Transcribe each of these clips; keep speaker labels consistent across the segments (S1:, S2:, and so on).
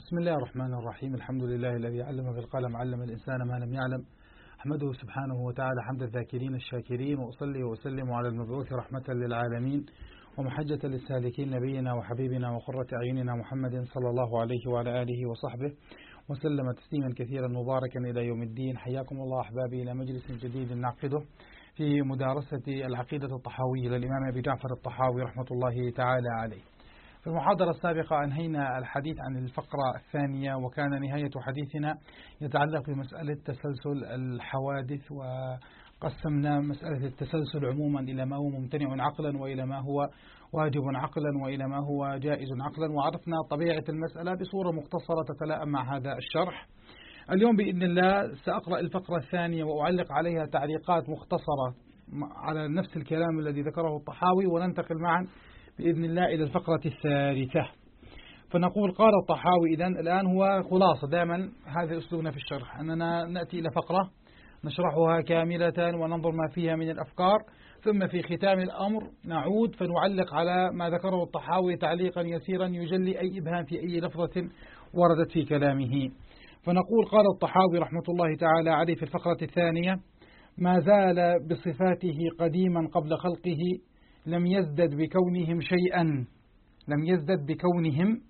S1: بسم الله الرحمن الرحيم. الحمد لله الذي علم بالقلم علم الإنسان ما لم يعلم. أحمده سبحانه وتعالى حمد الذاكرين الشاكرين، وأصلي وأسلم على المبعوث رحمة للعالمين ومحجة للسالكين نبينا وحبيبنا وقرة أعيننا محمد صلى الله عليه وعلى آله وصحبه وسلم تسليما كثيرا مباركا إلى يوم الدين. حياكم الله أحبابي إلى مجلس جديد نعقده في مدارسة العقيدة الطحاوية للإمام أبي جعفر الطحاوي رحمة الله تعالى عليه. في المحاضرة السابقة أنهينا الحديث عن الفقرة الثانية، وكان نهاية حديثنا يتعلق بمسألة تسلسل الحوادث، وقسمنا مسألة التسلسل عموما إلى ما هو ممتنع عقلا، وإلى ما هو واجب عقلا، وإلى ما هو جائز عقلا، وعرفنا طبيعة المسألة بصورة مختصرة تتلائم مع هذا الشرح. اليوم بإذن الله سأقرأ الفقرة الثانية وأعلق عليها تعليقات مختصرة على نفس الكلام الذي ذكره الطحاوي، وننتقل معا بإذن الله إلى الفقرة الثالثة. فنقول قال الطحاوي إذن الآن هو خلاصة، دائما هذا أسلوبنا في الشرح، أننا نأتي إلى فقرة نشرحها كاملة وننظر ما فيها من الأفكار، ثم في ختام الأمر نعود فنعلق على ما ذكره الطحاوي تعليقا يسيرا يجلي أي إبهام في أي لفظة وردت في كلامه. فنقول قال الطحاوي رحمة الله تعالى عليه في الفقرة الثانية: ما زال بصفاته قديما قبل خلقه، لم يزدد بكونهم شيئا. لم يزدد بكونهم،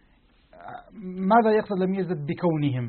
S1: ماذا يقصد لم يزدد بكونهم؟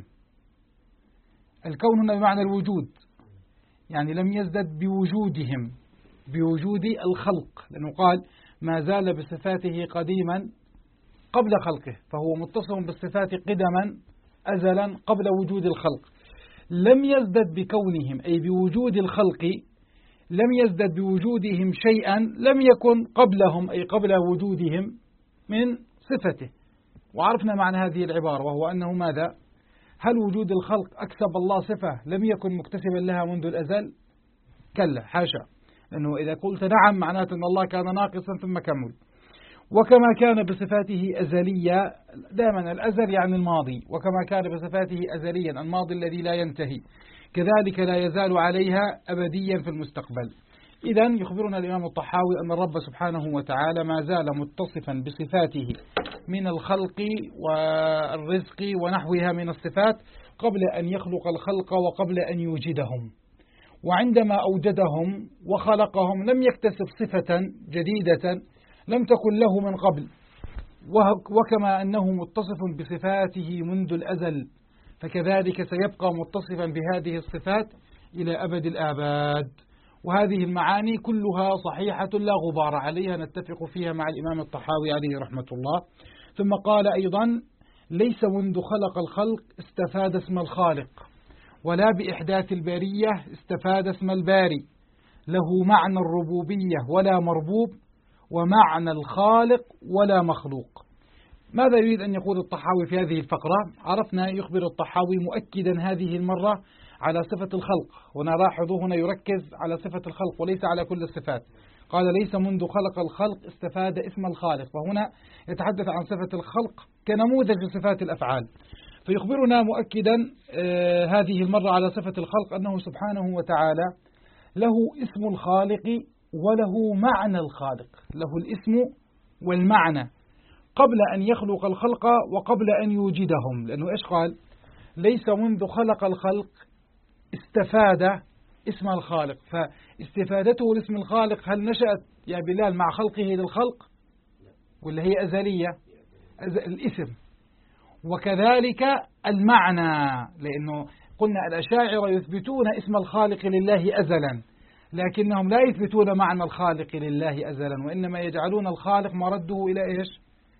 S1: الكون هنا بمعنى الوجود، يعني لم يزدد بوجودهم، بوجود الخلق، لأنه قال ما زال بصفاته قديما قبل خلقه، فهو متصف بالصفات قدما أزلا قبل وجود الخلق. لم يزدد بكونهم أي بوجود الخلق، لم يزدد بوجودهم شيئا لم يكن قبلهم أي قبل وجودهم من صفته. وعرفنا معنى هذه العبارة، وهو أنه ماذا؟ هل وجود الخلق أكسب الله صفة لم يكن مكتسبا لها منذ الأزل؟ كلا، حاشا، لأنه إذا قلت نعم معناته أن الله كان ناقصا ثم كمل. وكما كان بصفاته أزلية، دائما الأزل يعني الماضي، وكما كان بصفاته أزليا الماضي الذي لا ينتهي، كذلك لا يزال عليها أبديا في المستقبل. إذن يخبرنا الإمام الطحاوي أن الرب سبحانه وتعالى ما زال متصفا بصفاته من الخلق والرزق ونحوها من الصفات قبل أن يخلق الخلق وقبل أن يوجدهم. وعندما أوجدهم وخلقهم لم يكتسب صفة جديدة لم تكن له من قبل، وكما أنه متصف بصفاته منذ الأزل، فكذلك سيبقى متصفا بهذه الصفات إلى أبد الآباد. وهذه المعاني كلها صحيحة لا غبار عليها، نتفق فيها مع الإمام الطحاوي عليه رحمة الله. ثم قال أيضا: ليس منذ خلق الخلق استفاد اسم الخالق، ولا بإحداث البرية استفاد اسم الباري، له معنى الربوبية ولا مربوب، ومعنى الخالق ولا مخلوق. ماذا يريد أن يقول الطحاوي في هذه الفقرة؟ عرفنا يخبر الطحاوي مؤكدا هذه المرة على صفة الخلق، ونلاحظ هنا يركز على صفة الخلق وليس على كل الصفات. قال: ليس منذ خلق الخلق استفاد اسم الخالق، وهنا يتحدث عن صفة الخلق كنموذج لصفات الأفعال. فيخبرنا مؤكدا هذه المرة على صفة الخلق أنه سبحانه وتعالى له اسم الخالق وله معنى الخالق، له الاسم والمعنى قبل أن يخلق الخلق وقبل أن يوجدهم. لأنه إيش قال؟ ليس منذ خلق الخلق استفاد اسم الخالق، فاستفادته لاسم الخالق هل نشأت يا بلال مع خلقه للخلق ولا هي أزلية؟ الاسم. وكذلك المعنى، لأنه قلنا الأشاعرة يثبتون اسم الخالق لله أزلا، لكنهم لا يثبتون معنى الخالق لله أزلا، وإنما يجعلون الخالق مرده إلى إيش؟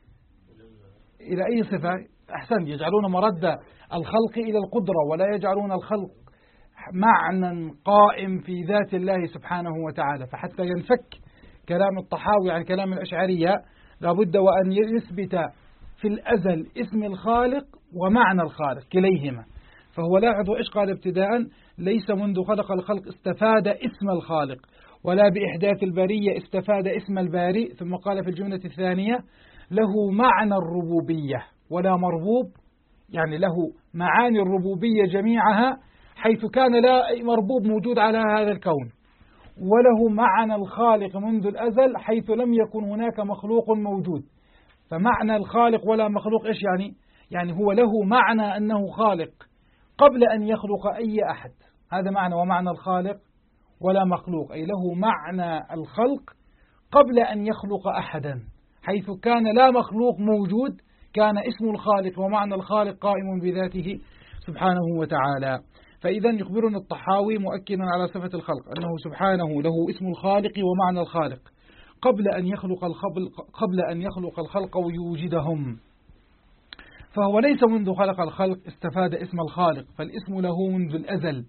S1: إلى أي صفة؟ أحسن، يجعلون مرد الخلق إلى القدرة، ولا يجعلون الخلق معنى قائم في ذات الله سبحانه وتعالى. فحتى ينفك كلام الطحاوي عن كلام الأشعرية لابد وأن يثبت في الأزل اسم الخالق ومعنى الخالق كليهما. فهو لاحظوا إيش قال ابتداء: ليس منذ خلق الخلق استفاد اسم الخالق، ولا بإحداث البرية استفاد اسم الباري. ثم قال في الجملة الثانية: له معنى الربوبية ولا مربوب، يعني له معاني الربوبية جميعها حيث كان لا مربوب موجود على هذا الكون، وله معنى الخالق منذ الأزل حيث لم يكن هناك مخلوق موجود. فمعنى الخالق ولا مخلوق إيش يعني؟ يعني هو له معنى أنه خالق قبل أن يخلق أي أحد، هذا معنى ومعنى الخالق ولا مخلوق، أي له معنى الخلق قبل أن يخلق أحدا، حيث كان لا مخلوق موجود كان اسم الخالق ومعنى الخالق قائم بذاته سبحانه وتعالى. فإذا يخبرنا الطحاوي مؤكدا على صفة الخلق أنه سبحانه له اسم الخالق ومعنى الخالق قبل أن يخلق الخلق ويوجدهم، فهو ليس منذ خلق الخلق استفاد اسم الخالق، فالاسم له منذ الأزل،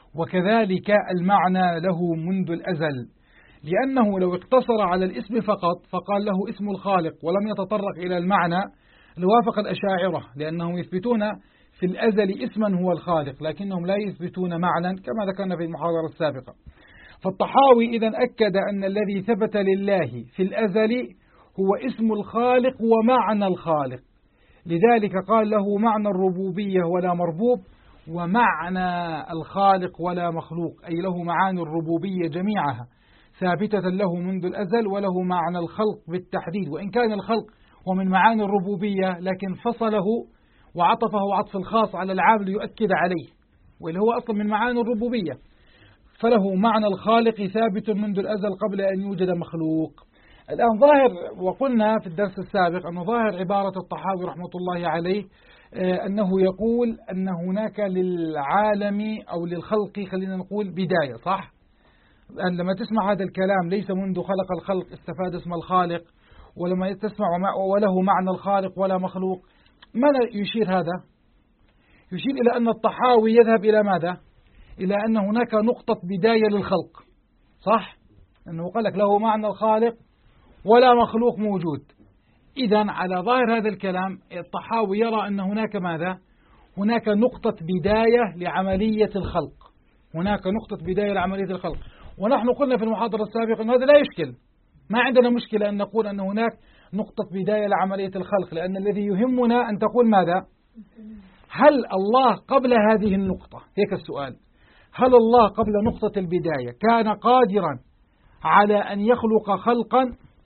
S1: وكذلك المعنى له منذ الأزل، لأنه لو اقتصر على الاسم فقط فقال له اسم الخالق ولم يتطرق إلى المعنى لوافق الأشاعرة، لأنهم يثبتون في الأزل اسما هو الخالق لكنهم لا يثبتون معنى كما ذكرنا في المحاضرة السابقة. فالطحاوي إذن أكد أن الذي ثبت لله في الأزل هو اسم الخالق ومعنى الخالق، لذلك قال له معنى الربوبية ولا مربوب، ومعنى الخالق ولا مخلوق، أي له معاني الربوبية جميعها ثابتة له منذ الأزل، وله معنى الخلق بالتحديد، وإن كان الخلق ومن معاني الربوبية لكن فصله وعطفه عطف الخاص على العام ليؤكد عليه، واللي هو أصلا من معاني الربوبية، فله معنى الخالق ثابت منذ الأزل قبل أن يوجد مخلوق. الآن ظاهر، وقلنا في الدرس السابق أنه ظاهر عبارة الطحاوي رحمة الله عليه أنه يقول أن هناك للعالم أو للخلق خلينا نقول بداية، صح؟ لما تسمع هذا الكلام ليس منذ خلق الخلق استفاد اسم الخالق، ولما تسمع وله معنى الخالق ولا مخلوق، ماذا يشير هذا؟ يشير إلى أن الطحاوي يذهب إلى ماذا؟ إلى أن هناك نقطة بداية للخلق، صح؟ أنه قال لك له معنى الخالق ولا مخلوق موجود. إذن على ظاهر هذا الكلام الطحاوي يرى أن هناك ماذا؟ هناك نقطة بداية لعملية الخلق، هناك نقطة بداية لعملية الخلق، ونحن قلنا في المحاضرة السابقة أن هذا لا يشكل، ما عندنا مشكلة أن نقول أن هناك نقطة بداية لعملية الخلق، لأن الذي يهمنا أن تقول ماذا؟ هل الله قبل هذه النقطة، هيك السؤال، هل الله قبل نقطة البداية كان قادرا على أن يخلق خلقا،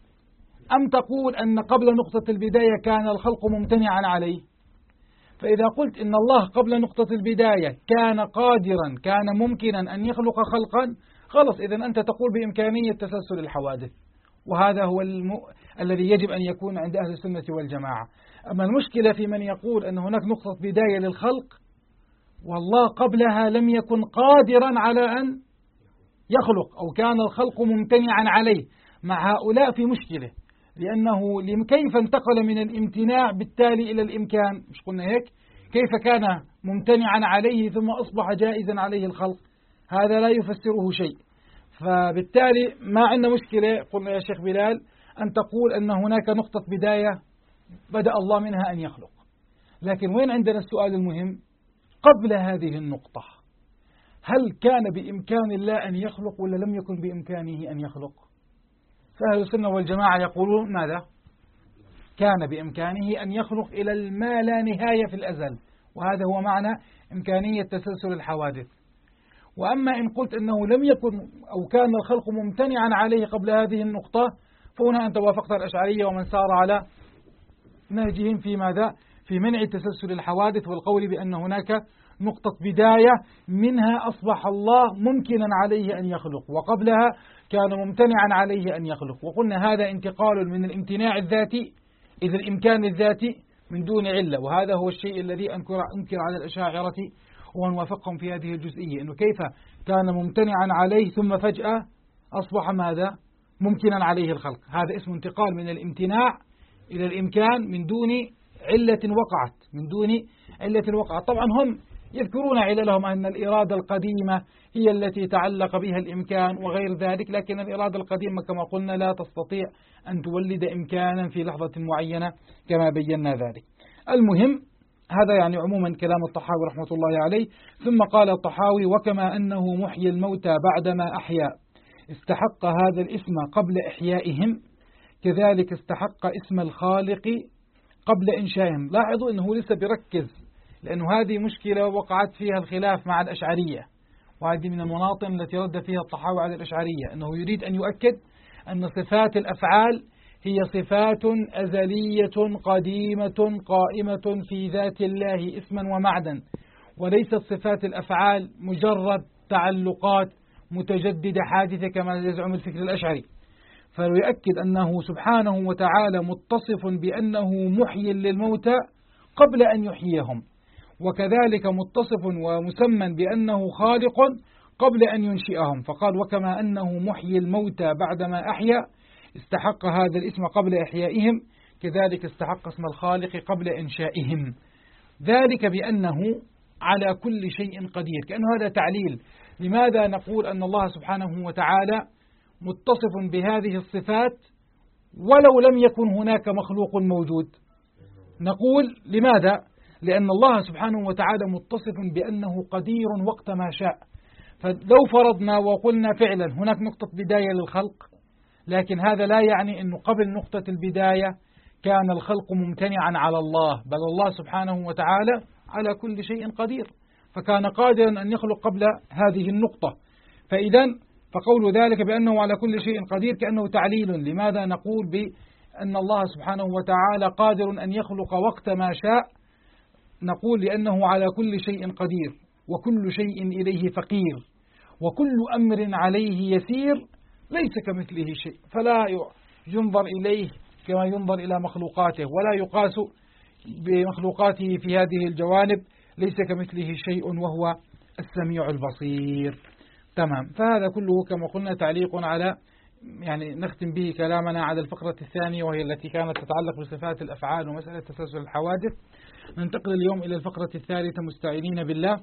S1: أم تقول أن قبل نقطة البداية كان الخلق ممتنعا عليه؟ فإذا قلت إن الله قبل نقطة البداية كان قادرا كان ممكنا أن يخلق خلقا، خلص إذن أنت تقول بإمكانية تسلسل الحوادث، وهذا هو الذي يجب أن يكون عند أهل السنة والجماعة. أما المشكلة في من يقول أن هناك نقطة بداية للخلق والله قبلها لم يكن قادرا على أن يخلق، أو كان الخلق ممتنعا عليه، مع هؤلاء في مشكلة، لأنه كيف انتقل من الامتناع بالتالي إلى الإمكان؟ مش قلنا هيك؟ كيف كان ممتنعا عليه ثم أصبح جائزا عليه الخلق؟ هذا لا يفسره شيء. فبالتالي ما عندنا مشكلة قلنا يا شيخ بلال أن تقول أن هناك نقطة بداية بدأ الله منها أن يخلق، لكن وين عندنا السؤال المهم؟ قبل هذه النقطة هل كان بإمكان الله أن يخلق ولا لم يكن بإمكانه أن يخلق؟ فأهل السنة والجماعة يقولون ماذا؟ كان بإمكانه أن يخلق إلى ما لا نهاية في الأزل، وهذا هو معنى إمكانية تسلسل الحوادث. وأما إن قلت أنه لم يكن أو كان الخلق ممتنعا عليه قبل هذه النقطة، فهنا أنت وافقت الأشعرية ومن سار على نهجهم في ماذا؟ في منع تسلسل الحوادث والقول بأن هناك نقطة بداية منها أصبح الله ممكنا عليه أن يخلق، وقبلها كان ممتنعا عليه أن يخلق. وقلنا هذا انتقال من الامتناع الذاتي إلى الإمكان الذاتي من دون علة، وهذا هو الشيء الذي أنكر على الأشاعرة ومن وافقهم في هذه الجزئية، أنه كيف كان ممتنعا عليه ثم فجأة أصبح ماذا؟ ممكنا عليه الخلق. هذا اسم انتقال من الامتناع إلى الإمكان من دون علة وقعت، من دون علة وقعت. طبعا هم يذكرون عللهم أن الإرادة القديمة هي التي تعلق بها الإمكان وغير ذلك، لكن الإرادة القديمة كما قلنا لا تستطيع أن تولد إمكانا في لحظة معينة كما بينا ذلك. المهم هذا يعني عموما كلام الطحاوي رحمة الله عليه. ثم قال الطحاوي: وكما أنه محيي الموتى بعدما أحيا استحق هذا الاسم قبل إحيائهم، كذلك استحق اسم الخالق قبل إنشائهم. لاحظوا أنه لسه بركز، لأنه هذه مشكلة وقعت فيها الخلاف مع الأشعرية، وهذه من المناطق التي رد فيها الطحاوي على الأشعرية، أنه يريد أن يؤكد أن صفات الأفعال هي صفات أزلية قديمة قائمة في ذات الله اسما ومعنا، وليست صفات الأفعال مجرد تعلقات متجددة حادثة كما يزعم الفكر الأشعري. فيؤكد أنه سبحانه وتعالى متصف بأنه محيي للموتى قبل أن يحييهم، وكذلك متصف ومسمى بأنه خالق قبل أن ينشئهم، فقال وكما أنه محيي الموتى بعدما أحيا استحق هذا الاسم قبل إحيائهم، كذلك استحق اسم الخالق قبل إنشائهم، ذلك بأنه على كل شيء قدير. كأنه هذا تعليل لماذا نقول أن الله سبحانه وتعالى متصف بهذه الصفات ولو لم يكن هناك مخلوق موجود. نقول لماذا؟ لأن الله سبحانه وتعالى متصف بأنه قدير وقت ما شاء. فلو فرضنا وقلنا فعلا هناك نقطة بداية للخلق، لكن هذا لا يعني أنه قبل نقطة البداية كان الخلق ممتنعا على الله، بل الله سبحانه وتعالى على كل شيء قدير، فكان قادرا أن يخلق قبل هذه النقطة. فإذا فقول ذلك بأنه على كل شيء قدير كأنه تعليل لماذا نقول بأن الله سبحانه وتعالى قادر أن يخلق وقت ما شاء. نقول لأنه على كل شيء قدير وكل شيء إليه فقير وكل أمر عليه يسير، ليس كمثله شيء، فلا ينظر إليه كما ينظر إلى مخلوقاته ولا يقاس بمخلوقاته في هذه الجوانب، ليس كمثله شيء وهو السميع البصير. تمام. فهذا كله كما قلنا تعليق على يعني نختم به كلامنا على الفقرة الثانية، وهي التي كانت تتعلق بصفات الأفعال ومسألة تسلسل الحوادث. ننتقل اليوم إلى الفقرة الثالثة مستعينين بالله.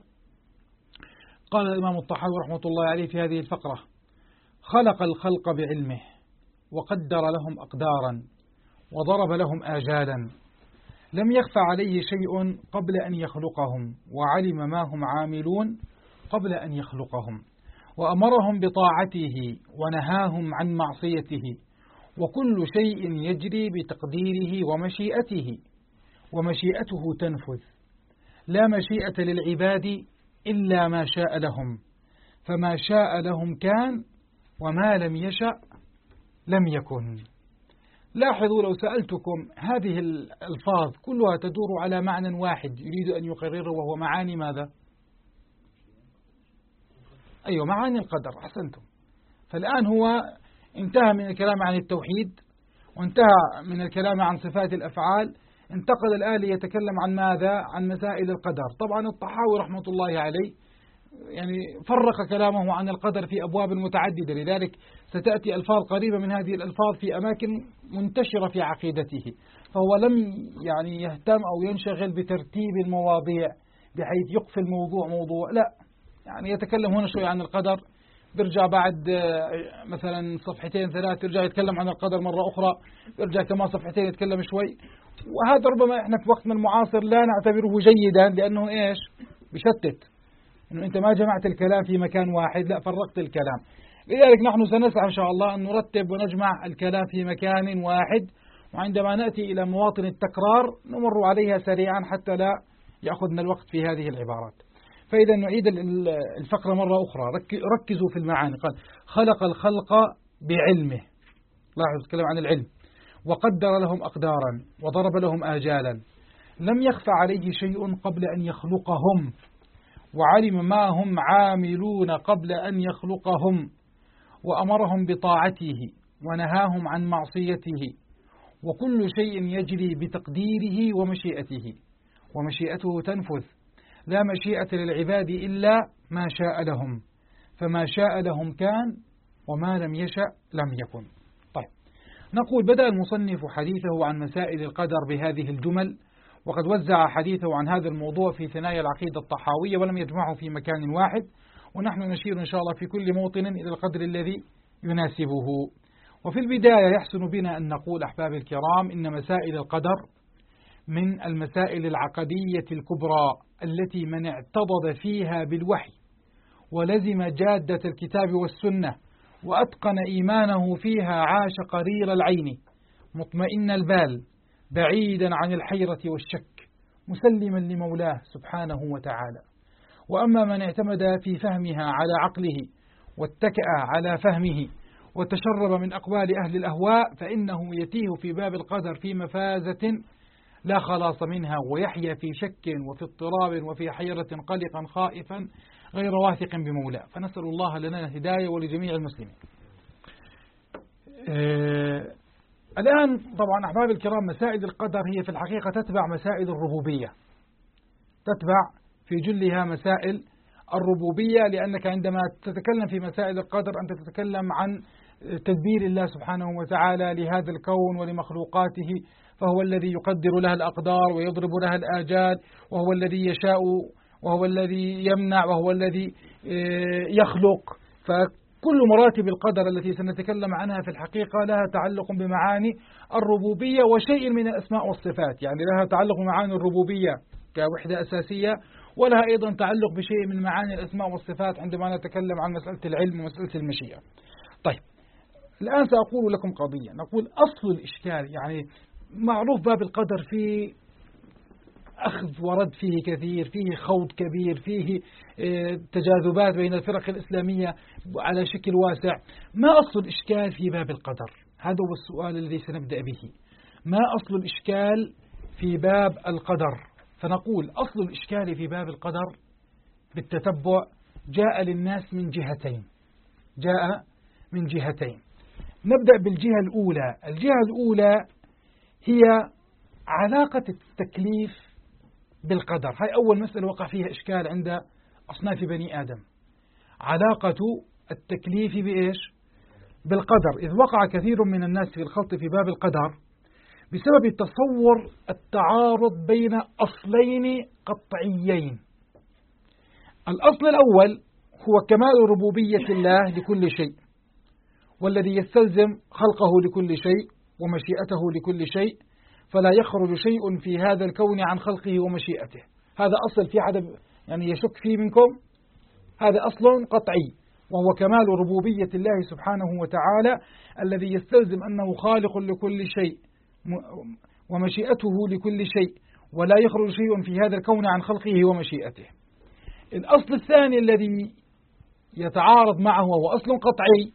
S1: قال الإمام الطحاوي رحمة الله عليه في هذه الفقرة: خلق الخلق بعلمه وقدر لهم أقدارا وضرب لهم آجالا، لم يخفى عليه شيء قبل أن يخلقهم، وعلم ما هم عاملون قبل أن يخلقهم، وأمرهم بطاعته ونهاهم عن معصيته، وكل شيء يجري بتقديره ومشيئته، ومشيئته تنفذ، لا مشيئة للعباد إلا ما شاء لهم، فما شاء لهم كان وما لم يشأ لم يكن. لاحظوا لو سألتكم هذه الألفاظ كلها تدور على معنى واحد يريد أن يقرره، وهو معاني ماذا؟ أيوة، معاني القدر. أحسنتم. فالآن هو انتهى من الكلام عن التوحيد وانتهى من الكلام عن صفات الأفعال، انتقل الآن ليتكلم عن ماذا؟ عن مسائل القدر. طبعا الطحاوي رحمة الله عليه يعني فرق كلامه عن القدر في أبواب متعددة، لذلك ستأتي ألفاظ قريبة من هذه الألفاظ في أماكن منتشرة في عقيدته، فهو لم يعني يهتم أو ينشغل بترتيب المواضيع بحيث يقفل موضوع، لا، يعني يتكلم هنا شوي عن القدر، بيرجع بعد مثلا صفحتين ثلاث يرجع يتكلم عن القدر مرة أخرى، يرجع كمان صفحتين يتكلم شوي. وهذا ربما إحنا في وقتنا المعاصر لا نعتبره جيدا، لأنه إيش؟ بشتت، إنه أنت ما جمعت الكلام في مكان واحد، لا فرقت الكلام. لذلك نحن سنسعى إن شاء الله أن نرتب ونجمع الكلام في مكان واحد، وعندما نأتي إلى مواطن التكرار نمر عليها سريعا حتى لا يأخذنا الوقت في هذه العبارات. فإذا نعيد الفقرة مرة أخرى، ركزوا في المعاني. قال: خلق الخلق بعلمه، لاحظوا الكلام عن العلم، وقدر لهم أقدارا وضرب لهم آجالا، لم يخفى عليه شيء قبل أن يخلقهم، وعلم ما هم عاملون قبل أن يخلقهم، وأمرهم بطاعته ونهاهم عن معصيته، وكل شيء يجري بتقديره ومشيئته، ومشيئته تنفذ، لا مشيئة للعباد إلا ما شاء لهم، فما شاء لهم كان وما لم يشأ لم يكن. طيب، نقول بدأ المصنف حديثه عن مسائل القدر بهذه الجمل، وقد وزع حديثه عن هذا الموضوع في ثنايا العقيدة الطحاوية ولم يجمعه في مكان واحد، ونحن نشير إن شاء الله في كل موطن إلى القدر الذي يناسبه. وفي البداية يحسن بنا أن نقول أحباب الكرام إن مسائل القدر من المسائل العقدية الكبرى التي من اعتضد فيها بالوحي ولزم جادة الكتاب والسنة وأتقن إيمانه فيها عاش قرير العين مطمئن البال بعيدا عن الحيرة والشك مسلما لمولاه سبحانه وتعالى. وأما من اعتمد في فهمها على عقله واتكأ على فهمه وتشرب من أقوال أهل الأهواء فإنه يتيه في باب القدر في مفازة لا خلاص منها، ويحيا في شك وفي اضطراب وفي حيرة قلقا خائفا غير واثق بمولاه. فنسأل الله لنا الهداية ولجميع المسلمين. الآن طبعا أحباب الكرام، مسائل القدر هي في الحقيقة تتبع مسائل الربوبية، تتبع في جلها مسائل الربوبية، لأنك عندما تتكلم في مسائل القدر أنت تتكلم عن تدبير الله سبحانه وتعالى لهذا الكون ولمخلوقاته، فهو الذي يقدر لها الأقدار ويضرب لها الآجال، وهو الذي يشاء وهو الذي يمنع وهو الذي يخلق. فكل مراتب القدر التي سنتكلم عنها في الحقيقة لها تعلق بمعاني الربوبية وشيء من الأسماء والصفات، يعني لها تعلق بمعاني الربوبية كوحدة أساسية، ولها أيضا تعلق بشيء من معاني الأسماء والصفات عندما نتكلم عن مسألة العلم ومسألة المشيئة. طيب، الآن سأقول لكم قضية، نقول أصل الإشكال، يعني معروف باب القدر فيه أخذ ورد فيه كثير، فيه خوض كبير، فيه تجاذبات بين الفرق الإسلامية على شكل واسع. ما أصل الإشكال في باب القدر؟ هذا هو السؤال الذي سنبدأ به. ما أصل الإشكال في باب القدر؟ فنقول أصل الإشكال في باب القدر بالتتبع جاء للناس من جهتين، جاء من جهتين. نبدأ بالجهة الأولى. الجهة الأولى هي علاقة التكليف بالقدر. هاي أول مسألة وقع فيها إشكال عند أصناف بني آدم، علاقة التكليف بإيش؟ بالقدر. إذ وقع كثير من الناس في الخلط في باب القدر بسبب تصور التعارض بين أصلين قطعيين. الأصل الأول هو كمال ربوبية الله لكل شيء، والذي يستلزم خلقه لكل شيء ومشيئته لكل شيء، فلا يخرج شيء في هذا الكون عن خلقه ومشيئته. هذا أصل في حدا يعني يشك فيه منكم؟ هذا أصل قطعي، وهو كمال ربوبية الله سبحانه وتعالى الذي يستلزم أنه خالق لكل شيء ومشيئته لكل شيء، ولا يخرج شيء في هذا الكون عن خلقه ومشيئته. الأصل الثاني الذي يتعارض معه وهو أصل قطعي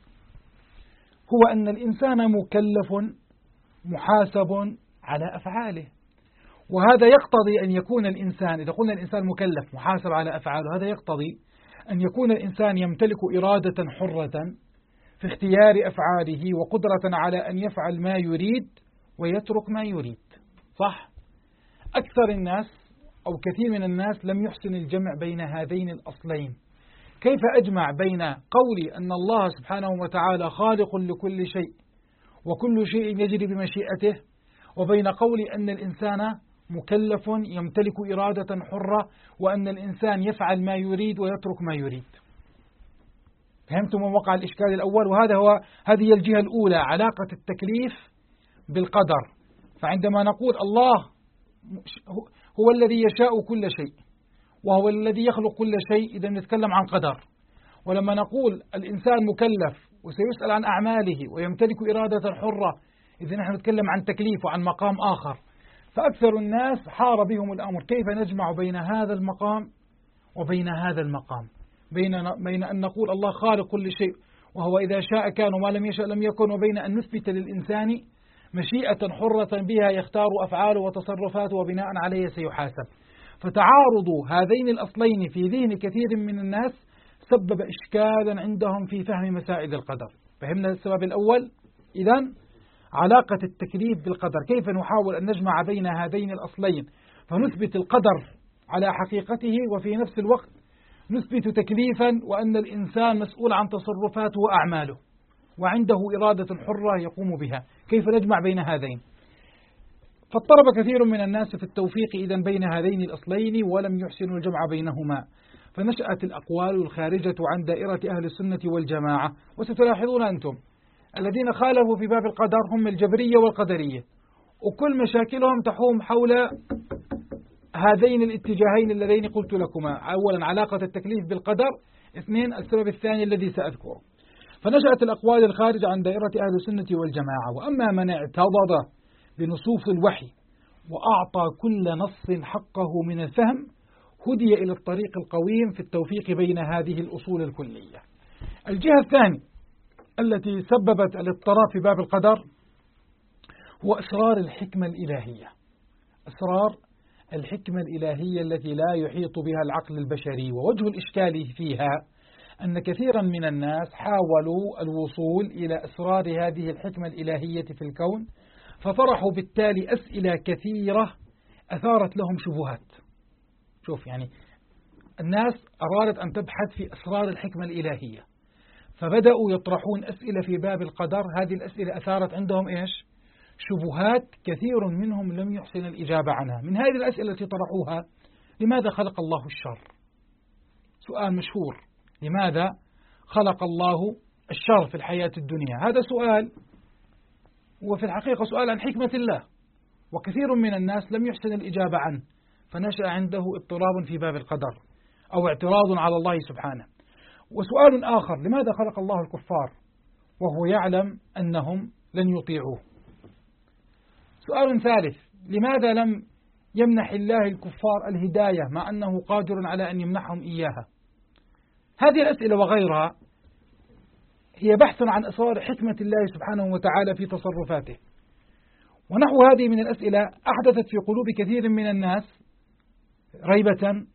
S1: هو أن الإنسان مكلف محاسب على أفعاله، وهذا يقتضي أن يكون الإنسان، إذا قلنا الإنسان مكلف محاسب على أفعاله، هذا يقتضي أن يكون الإنسان يمتلك إرادة حرة في اختيار أفعاله وقدرة على أن يفعل ما يريد ويترك ما يريد. صح؟ أكثر الناس أو كثير من الناس لم يحسن الجمع بين هذين الأصلين. كيف أجمع بين قولي أن الله سبحانه وتعالى خالق لكل شيء وكل شيء يجري بمشيئته، وبين قولي أن الإنسان مكلف يمتلك إرادة حرة، وأن الإنسان يفعل ما يريد ويترك ما يريد؟ فهمتم من وقع الإشكال الأول؟ هذه الجهة الأولى، علاقة التكليف بالقدر. فعندما نقول الله هو الذي يشاء كل شيء وهو الذي يخلق كل شيء، إذا نتكلم عن قدر. ولما نقول الإنسان مكلف وسيسأل عن أعماله ويمتلك إرادة حرة، إذا نحن نتكلم عن تكليف وعن مقام آخر. فأكثر الناس حار بهم الأمر، كيف نجمع بين هذا المقام وبين هذا المقام، بين أن نقول الله خالق كل شيء وهو إذا شاء كان وما لم يشاء لم يكن، وبين أن نثبت للإنسان مشيئة حرة بها يختار أفعاله وتصرفاته وبناء عليه سيحاسب. فتعارض هذين الأصلين في ذهن كثير من الناس سبب إشكالا عندهم في فهم مسائل القدر. فهمنا السبب الأول؟ إذن علاقة التكليف بالقدر، كيف نحاول أن نجمع بين هذين الأصلين فنثبت القدر على حقيقته وفي نفس الوقت نثبت تكليفا وأن الإنسان مسؤول عن تصرفاته وأعماله وعنده إرادة حرة يقوم بها. كيف نجمع بين هذين؟ فاضطرب كثير من الناس في التوفيق إذن بين هذين الأصلين ولم يحسنوا الجمع بينهما، فنشأت الأقوال الخارجة عن دائرة أهل السنة والجماعة. وستلاحظون أنتم الذين خالفوا في باب القدر هم الجبرية والقدرية، وكل مشاكلهم تحوم حول هذين الاتجاهين اللذين قلت لكما: أولا علاقة التكليف بالقدر، اثنين السبب الثاني الذي سأذكره. فنشأت الأقوال الخارجة عن دائرة أهل السنة والجماعة. وأما من اعتضد بنصوص الوحي وأعطى كل نص حقه من الفهم هدي إلى الطريق القويم في التوفيق بين هذه الأصول الكلية. الجهة الثانية التي سببت الاضطراب في باب القدر هو أسرار الحكمة الإلهية. أسرار الحكمة الإلهية التي لا يحيط بها العقل البشري. ووجه الإشكال فيها أن كثيرا من الناس حاولوا الوصول إلى أسرار هذه الحكمة الإلهية في الكون، فطرحوا بالتالي أسئلة كثيرة أثارت لهم شبهات. شوف، يعني الناس أرادت أن تبحث في أسرار الحكمة الإلهية، فبدأوا يطرحون أسئلة في باب القدر. هذه الأسئلة أثارت عندهم إيش؟ شبهات كثير منهم لم يحسن الإجابة عنها. من هذه الأسئلة التي طرحوها: لماذا خلق الله الشر؟ سؤال مشهور، لماذا خلق الله الشر في الحياة الدنيا؟ هذا سؤال، وفي الحقيقة سؤال عن حكمة الله، وكثير من الناس لم يحسن الإجابة عنه، فنشأ عنده اضطراب في باب القدر أو اعتراض على الله سبحانه. وسؤال آخر: لماذا خلق الله الكفار وهو يعلم أنهم لن يطيعوه؟ سؤال ثالث: لماذا لم يمنح الله الكفار الهداية مع أنه قادر على أن يمنحهم إياها؟ هذه الأسئلة وغيرها هي بحث عن أسرار حكمة الله سبحانه وتعالى في تصرفاته. ونحو هذه من الأسئلة أحدثت في قلوب كثير من الناس ريبة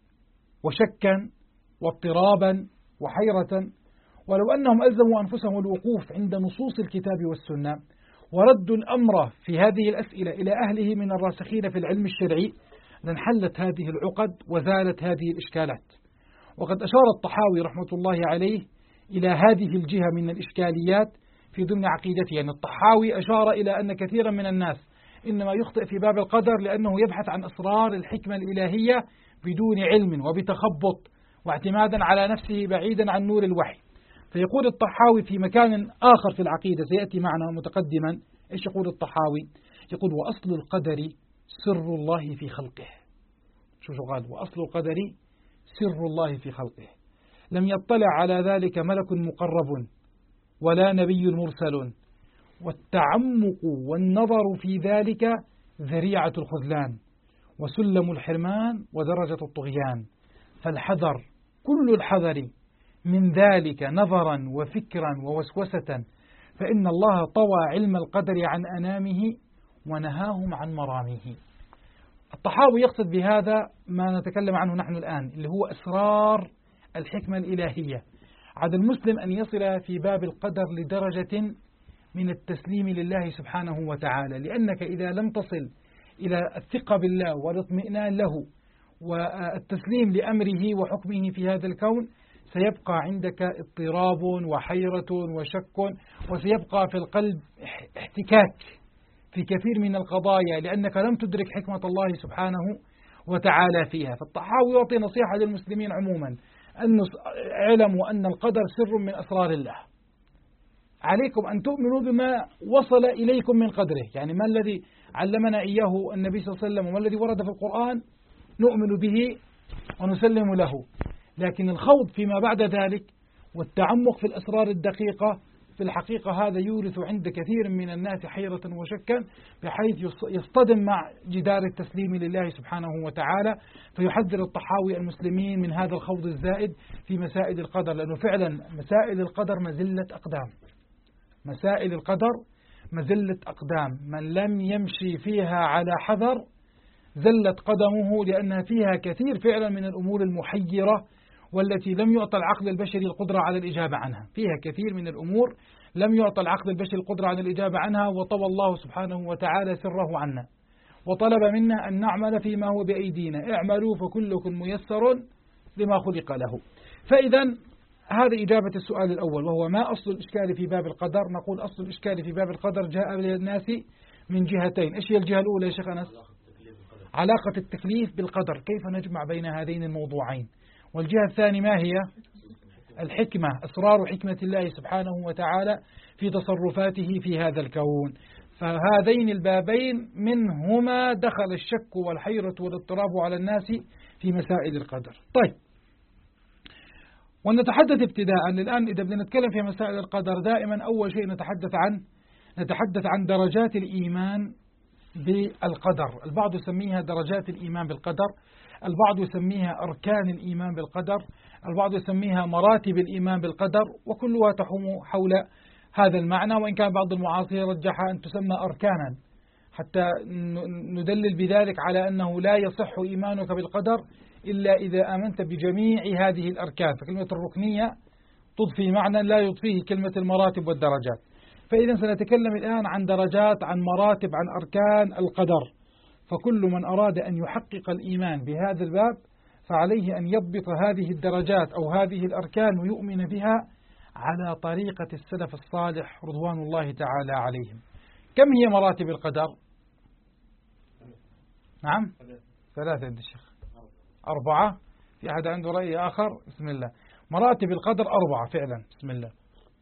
S1: وشكا واضطرابا وحيرة، ولو أنهم ألزموا أنفسهم الوقوف عند نصوص الكتاب والسنة وردوا الأمر في هذه الأسئلة إلى أهله من الراسخين في العلم الشرعي لانحلت هذه العقد وزالت هذه الإشكالات. وقد أشار الطحاوي رحمة الله عليه إلى هذه الجهة من الإشكاليات في ضمن عقيدته. يعني الطحاوي أشار إلى أن كثيرا من الناس إنما يخطئ في باب القدر لأنه يبحث عن أسرار الحكمة الإلهية بدون علم وبتخبط واعتمادا على نفسه بعيدا عن نور الوحي. فيقول الطحاوي في مكان آخر في العقيدة سيأتي معنا متقدما، إيش يقول الطحاوي؟ يقول: وأصل القدر سر الله في خلقه. شو قال؟ وأصل القدر سر الله في خلقه، لم يطلع على ذلك ملك مقرب ولا نبي مرسل، والتعمق والنظر في ذلك ذريعة الخذلان وسلم الحرمان ودرجة الطغيان، فالحذر كل الحذر من ذلك نظرا وفكرا ووسوسة، فإن الله طوى علم القدر عن أنامه ونهاهم عن مرامه. الطحاوي يقصد بهذا ما نتكلم عنه نحن الآن، اللي هو أسرار الحكمة الإلهية. على المسلم أن يصل في باب القدر لدرجة من التسليم لله سبحانه وتعالى، لأنك إذا لم تصل إلى الثقة بالله والاطمئنان له والتسليم لأمره وحكمه في هذا الكون، سيبقى عندك اضطراب وحيرة وشك، وسيبقى في القلب احتكاك في كثير من القضايا لأنك لم تدرك حكمة الله سبحانه وتعالى فيها. فالطحاوي يعطي نصيحة للمسلمين عموما أن اعلموا أن القدر سر من أسرار الله، عليكم أن تؤمنوا بما وصل إليكم من قدره. يعني ما الذي علمنا إياه النبي صلى الله عليه وسلم وما الذي ورد في القرآن نؤمن به ونسلم له، لكن الخوض فيما بعد ذلك والتعمق في الأسرار الدقيقة في الحقيقة هذا يورث عند كثير من الناس حيرة وشكا، بحيث يصطدم مع جدار التسليم لله سبحانه وتعالى. فيحذر الطحاوي المسلمين من هذا الخوض الزائد في مسائل القدر، لأنه فعلا مسائل القدر مزلة أقدام، مسائل القدر مزلة أقدام، من لم يمشي فيها على حذر زلت قدمه، لأنها فيها كثير فعلا من الأمور المحيرة والتي لم يعطى العقل البشري القدرة على الإجابة عنها. فيها كثير من الأمور لم يعطى العقل البشري القدرة على الإجابة عنها، وطوى الله سبحانه وتعالى سره عنا وطلب منا أن نعمل فيما هو بأيدينا، اعملوا فكلكم ميسر لما خلق له. فإذا هذا إجابة السؤال الأول، وهو ما أصل الإشكال في باب القدر؟ نقول أصل الإشكال في باب القدر جاء للناس من جهتين. إيش هي الجهة الأولى يا شيخ أنس؟ علاقة التكليف بالقدر، كيف نجمع بين هذين الموضوعين. والجهة الثانية ما هي؟ الحكمة، أسرار حكمة الله سبحانه وتعالى في تصرفاته في هذا الكون. فهذين البابين منهما دخل الشك والحيرة والاضطراب على الناس في مسائل القدر. طيب، ونتحدث ابتداء الآن إذا بدنا نتكلم في مسائل القدر دائما أول شيء نتحدث عن درجات الإيمان بالقدر. البعض يسميها درجات الإيمان بالقدر، البعض يسميها أركان الإيمان بالقدر، البعض يسميها مراتب الإيمان بالقدر، وكلها تحوم حول هذا المعنى، وإن كان بعض المعاصرين رجح أن تسمى أركانا حتى ندلل بذلك على أنه لا يصح إيمانك بالقدر إلا إذا آمنت بجميع هذه الأركان، فكلمة الركنية تضفي معنى لا يضفيه كلمة المراتب والدرجات. فإذا سنتكلم الآن عن درجات، عن مراتب، عن أركان القدر. فكل من أراد أن يحقق الإيمان بهذا الباب فعليه أن يضبط هذه الدرجات أو هذه الأركان ويؤمن بها على طريقة السلف الصالح رضوان الله تعالى عليهم. كم هي مراتب القدر؟ نعم 3 عند الشيخ، 4. في أحد عنده رأي آخر؟ بسم الله. مراتب القدر 4 فعلا. بسم الله.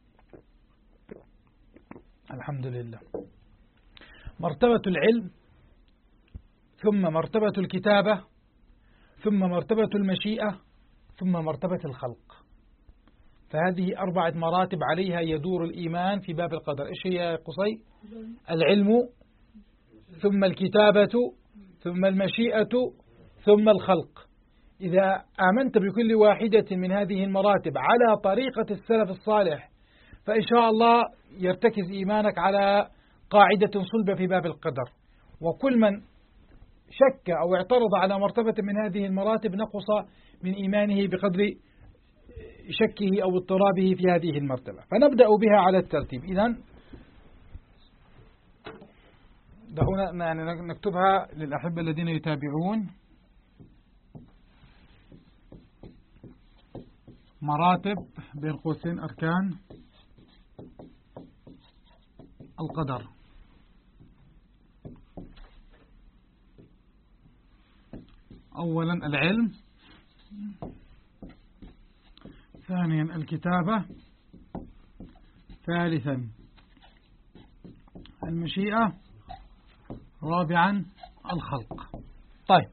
S1: الحمد لله. مرتبة العلم، ثم مرتبة الكتابة، ثم مرتبة المشيئة، ثم مرتبة الخلق. فهذه 4 مراتب عليها يدور الإيمان في باب القدر. إيش هي يا قصي؟ العلم، ثم الكتابة، ثم المشيئة، ثم الخلق. إذا آمنت بكل واحدة من هذه المراتب على طريقة السلف الصالح فإن شاء الله يرتكز إيمانك على قاعدة صلبة في باب القدر. وكل من شك أو اعترض على مرتبة من هذه المراتب نقص من إيمانه بقدر شكه أو اضطرابه في هذه المرتبة. فنبدأ بها على الترتيب. إذن دعونا يعني نكتبها للأحبة الذين يتابعون. مراتب بين قوسين أركان القدر. أولا العلم، ثانيا الكتابة، ثالثا المشيئة، رابعا الخلق. طيب،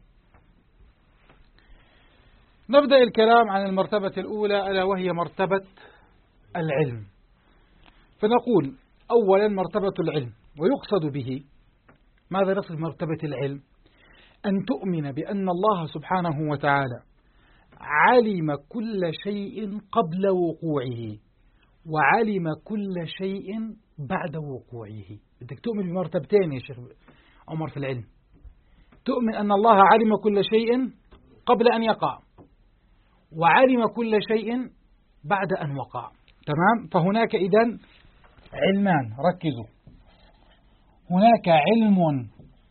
S1: نبدأ الكلام عن المرتبة الأولى ألا وهي مرتبة العلم. فنقول أولا مرتبة العلم، ويقصد به ماذا نقصد مرتبة العلم؟ أن تؤمن بأن الله سبحانه وتعالى علم كل شيء قبل وقوعه وعلم كل شيء بعد وقوعه. بدك تؤمن بمرتبتين يا شيخ عمر في العلم. تؤمن أن الله علم كل شيء قبل أن يقع وعلم كل شيء بعد أن وقع. تمام؟ فهناك إذن علمان، ركزوا. هناك علم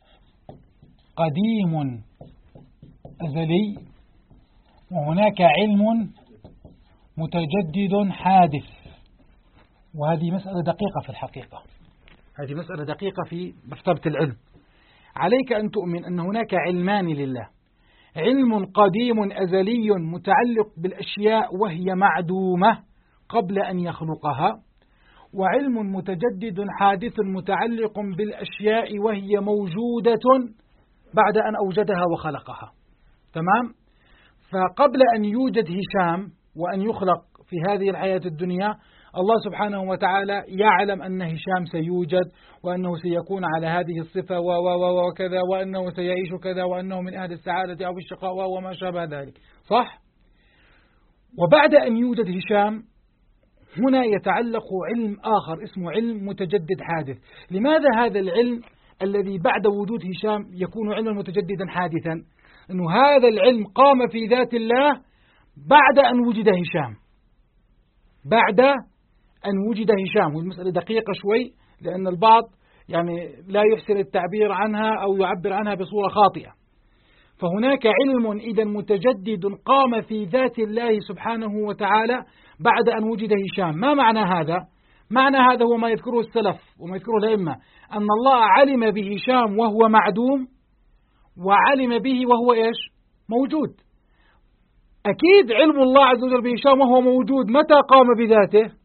S1: قديم أزلي، وهناك علم متجدد حادث. وهذه مسألة دقيقة في الحقيقة، هذه مسألة دقيقة في مرتبة العلم. عليك أن تؤمن أن هناك علمان لله: علم قديم أزلي متعلق بالأشياء وهي معدومة قبل أن يخلقها، وعلم متجدد حادث متعلق بالأشياء وهي موجودة بعد أن أوجدها وخلقها. تمام؟ فقبل أن يوجد هشام وأن يخلق في هذه الحياة الدنيا، الله سبحانه وتعالى يعلم أن هشام سيوجد، وأنه سيكون على هذه الصفة وكذا، وأنه سيعيش كذا، وأنه من أهل السعادة أو الشقاء وما شابه ذلك. صح؟ وبعد أن يوجد هشام هنا يتعلق علم آخر اسمه علم متجدد حادث. لماذا هذا العلم الذي بعد وجود هشام يكون علما متجددا حادثا؟ أنه هذا العلم قام في ذات الله بعد أن وجد هشام، بعد أن وجد هشام. والمسألة دقيقة شوي لأن البعض يعني لا يحسن التعبير عنها أو يعبر عنها بصورة خاطئة. فهناك علم إذا متجدد قام في ذات الله سبحانه وتعالى بعد أن وجد هشام. ما معنى هذا؟ معنى هذا هو ما يذكره السلف وما يذكره الأئمة، أن الله علم بهشام وهو معدوم، وعلم به وهو إيش؟ موجود. أكيد علم الله عز وجل بهشام وهو موجود متى قام بذاته؟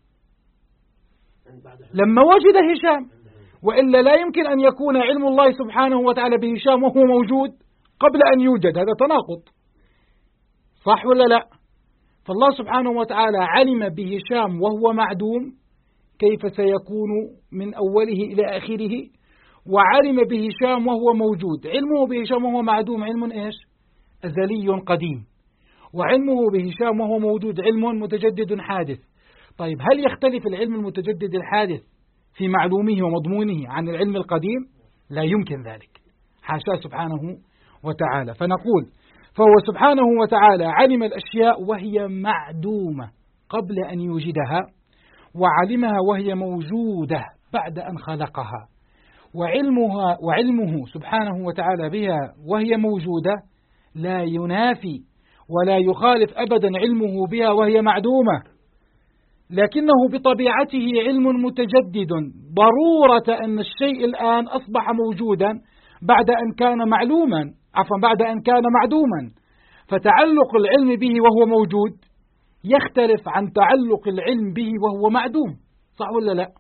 S1: لما وجد هشام. وإلا لا يمكن أن يكون علم الله سبحانه وتعالى بهشام وهو موجود قبل أن يوجد، هذا تناقض. صح ولا لا؟ فالله سبحانه وتعالى علم بهشام وهو معدوم كيف سيكون من أوله إلى آخره، وعلم بهشام وهو موجود. علمه بهشام وهو معدوم علم إيش؟ أزلي قديم، وعلمه بهشام وهو موجود علم متجدد حادث. طيب هل يختلف العلم المتجدد الحادث في معلومه ومضمونه عن العلم القديم؟ لا يمكن ذلك، حاشاه سبحانه وتعالى. فنقول فهو سبحانه وتعالى علم الأشياء وهي معدومة قبل أن يوجدها، وعلمها وهي موجودة بعد أن خلقها، وعلمه سبحانه وتعالى بها وهي موجودة لا ينافي ولا يخالف أبدا علمه بها وهي معدومة، لكنه بطبيعته علم متجدد، ضرورة أن الشيء الآن أصبح موجودا بعد أن كان معلوما، بعد أن كان معدوما. فتعلق العلم به وهو موجود يختلف عن تعلق العلم به وهو معدوم، صح ولا لا؟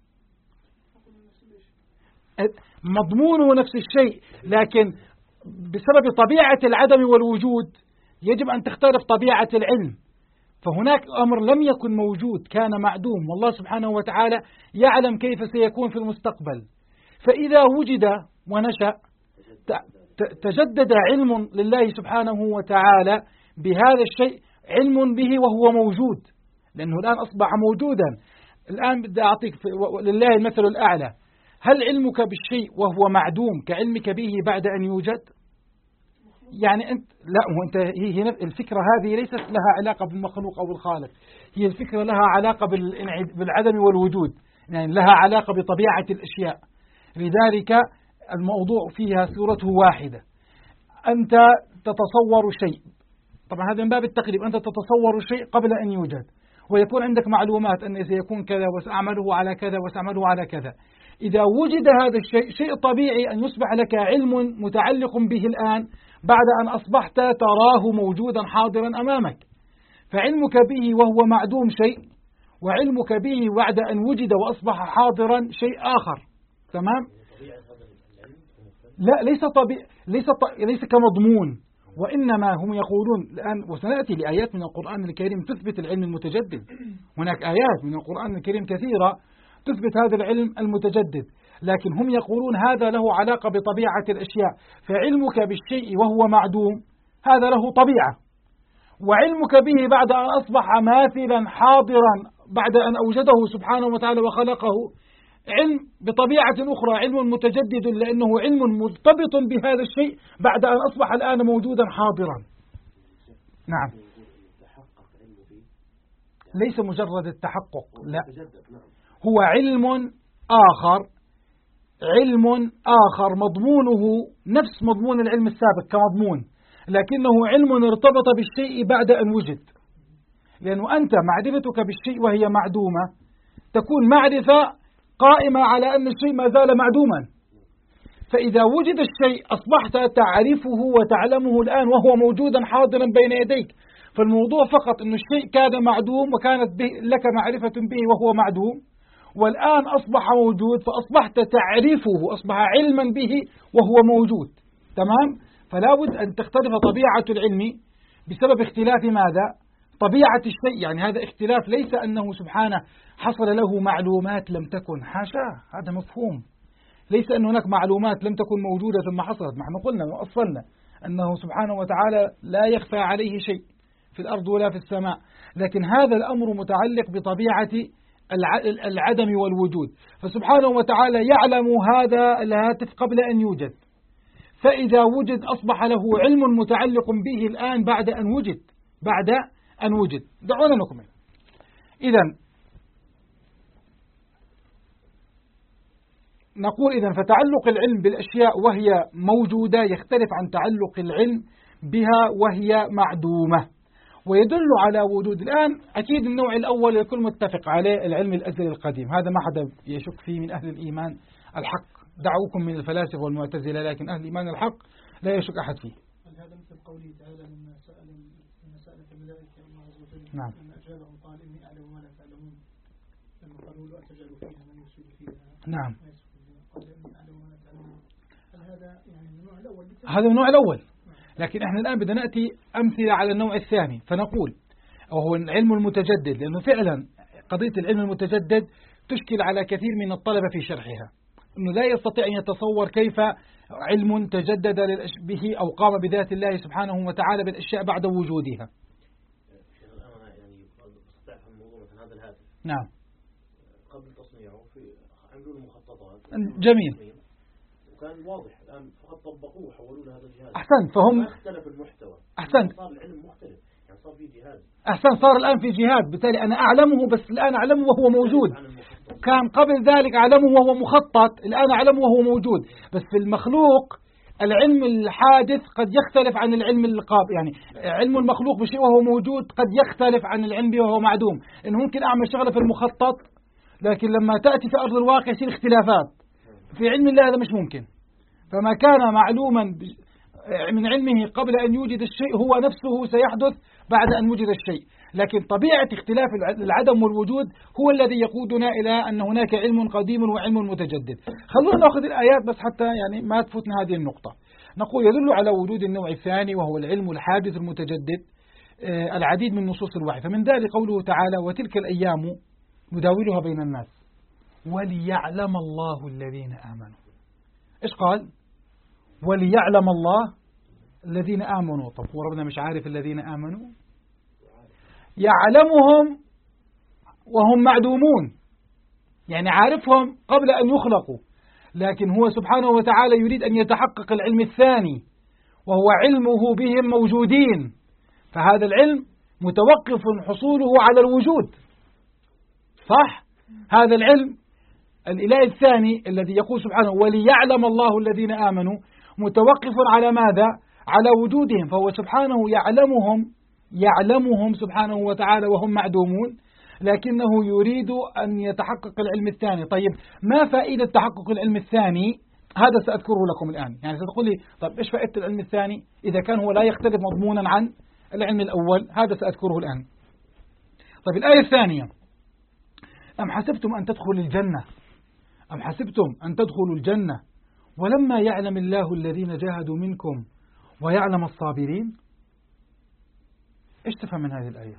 S1: مضمونه نفس الشيء، لكن بسبب طبيعة العدم والوجود يجب أن تختلف طبيعة العلم. فهناك أمر لم يكن موجود كان معدوم، والله سبحانه وتعالى يعلم كيف سيكون في المستقبل، فإذا وجد ونشأ تجدد علم لله سبحانه وتعالى بهذا الشيء، علم به وهو موجود، لأنه الآن أصبح موجودا. الآن بدي أعطيك لله المثل الأعلى، هل علمك بالشيء وهو معدوم كعلمك به بعد أن يوجد؟ يعني أنت لا، هي الفكرة هذه ليست لها علاقة بالمخلوق أو الخالق، هي الفكرة لها علاقة بالعدم والوجود، يعني لها علاقة بطبيعة الأشياء. لذلك الموضوع فيها صورته واحدة. أنت تتصور شيء، طبعا هذا من باب التقريب، أنت تتصور شيء قبل أن يوجد، ويكون عندك معلومات أن سيكون كذا وسأعمله على كذا وسأعمله على كذا. إذا وجد هذا الشيء، شيء طبيعي أن يصبح لك علم متعلق به الآن بعد أن أصبحت تراه موجودا حاضرا أمامك. فعلمك به وهو معدوم شيء، وعلمك به بعد أن وجد وأصبح حاضرا شيء آخر. تمام؟ لا، ليس كمضمون، وإنما هم يقولون الآن، وسنأتي لآيات من القرآن الكريم تثبت العلم المتجدد. هناك آيات من القرآن الكريم كثيرة تثبت هذا العلم المتجدد، لكن هم يقولون هذا له علاقة بطبيعة الأشياء. فعلمك بالشيء وهو معدوم هذا له طبيعة، وعلمك به بعد أن أصبح ماثلا حاضرا بعد أن أوجده سبحانه وتعالى وخلقه علم بطبيعة أخرى، علم متجدد، لأنه علم مرتبط بهذا الشيء بعد أن أصبح الآن موجودا حاضرا. نعم، ليس مجرد التحقق، لا، هو علم آخر مضمونه نفس مضمون العلم السابق كمضمون، لكنه علم ارتبط بالشيء بعد أن وجد. لأنه أنت معرفتك بالشيء وهي معدومة تكون معرفة قائمة على أن الشيء ما زال معدوما، فإذا وجد الشيء أصبحت تعرفه وتعلمه الآن وهو موجودا حاضرا بين يديك. فالموضوع فقط أن الشيء كان معدوم وكانت لك معرفة به وهو معدوم، والآن أصبح موجود فأصبحت تعرفه، أصبح علما به وهو موجود. تمام؟ فلا بد أن تختلف طبيعة العلم بسبب اختلاف ماذا؟ طبيعة الشيء. يعني هذا اختلاف ليس أنه سبحانه حصل له معلومات لم تكن، حاشا، هذا مفهوم. ليس أن هناك معلومات لم تكن موجودة ثم حصلت. نحن قلنا وأصلنا أنه سبحانه وتعالى لا يخفى عليه شيء في الأرض ولا في السماء، لكن هذا الأمر متعلق بطبيعة العدم والوجود. فسبحانه وتعالى يعلم هذا الهاتف قبل أن يوجد، فإذا وجد أصبح له علم متعلق به الآن بعد أن وجد. دعونا نكمل. إذن نقول فتعلق العلم بالأشياء وهي موجودة يختلف عن تعلق العلم بها وهي معدومة، ويدل على وجود. الآن أكيد النوع الأول الكل متفق عليه، العلم الأزلي القديم، هذا ما حدا يشك فيه من أهل الإيمان الحق. دعوكم من الفلاسفة والمعتزلة، لكن أهل الإيمان الحق لا يشك أحد فيه.
S2: هذا مثل قوله تعالى لما سألت الملائكة الله عز وجل،
S1: نعم،
S2: لما أجابهم قال إني أعلم ما لا تعلمون، لما قالوا له أتجعل فيها من يفسد فيها.
S1: نعم،
S2: قال إني أعلم ما لا تعلمون. هذا يعني النوع الأول؟
S1: هذا النوع الأول، لكن احنا الآن بدنا نأتي أمثلة على النوع الثاني. فنقول وهو العلم المتجدد، لأنه فعلا قضية العلم المتجدد تشكل على كثير من الطلبة في شرحها، أنه لا يستطيع أن يتصور كيف علم تجدد به أو قام بذات الله سبحانه وتعالى بالأشياء بعد وجودها.
S3: يعني يستطيع الموضوع مثل هذا الهاتف
S1: نعم
S3: قبل تصنيعه عملوا المخططات
S1: جميل
S3: وكان واضح. الآن فقط طبقوه وحولوا له هذا الجهاز.
S1: أحسنت. فهم
S3: اختلف المحتوى.
S1: أحسنت.
S3: صار العلم مختلف، يعني صار في جهاز.
S1: أحسن، صار الآن في جهاد، بالتالي أنا أعلمه، بس الآن أعلمه وهو موجود. كان قبل ذلك أعلمه وهو مخطط، الآن أعلمه وهو موجود. بس في المخلوق العلم الحادث قد يختلف عن العلم القابل، يعني علم المخلوق بشيء وهو موجود قد يختلف عن العلم به وهو معدوم. إنه ممكن أعمل شغلة في المخطط لكن لما تأتي في أرض الواقع يصير اختلافات. في علم الله هذا مش ممكن. فما كان معلوما من علمه قبل أن يوجد الشيء هو نفسه سيحدث بعد أن وجد الشيء. لكن طبيعة اختلاف العدم والوجود هو الذي يقودنا إلى أن هناك علم قديم وعلم متجدد. خلونا نأخذ الآيات بس حتى يعني ما تفوتنا هذه النقطة. نقول يدل على وجود النوع الثاني وهو العلم الحادث المتجدد العديد من نصوص الوحي. فمن ذلك قوله تعالى وتلك الأيام نداولها بين الناس وليعلم الله الذين آمنوا. إيش قال؟ وليعلم الله الذين آمنوا. طب وربنا مش عارف الذين آمنوا؟ يعلمهم وهم معدومون، يعني عارفهم قبل أن يخلقوا، لكن هو سبحانه وتعالى يريد أن يتحقق العلم الثاني وهو علمه بهم موجودين. فهذا العلم متوقف حصوله على الوجود، صح؟ هذا العلم الإله الثاني الذي يقول سبحانه وليعلم الله الذين آمنوا متوقف على ماذا؟ على وجودهم. فهو سبحانه يعلمهم سبحانه وتعالى وهم معدومون، لكنه يريد أن يتحقق العلم الثاني. طيب ما فائدة تحقق العلم الثاني؟ هذا سأذكره لكم الآن. يعني ستقول لي طيب إيش فائدة العلم الثاني إذا كان هو لا يختلف مضمونا عن العلم الأول؟ هذا سأذكره الآن. طيب الآية الثانية أم حسبتم أن تدخلوا الجنة أم حسبتم أن تدخلوا الجنة ولما يعلم الله الذين جاهدوا منكم ويعلم الصابرين. إيش تفهم من هذه الآية؟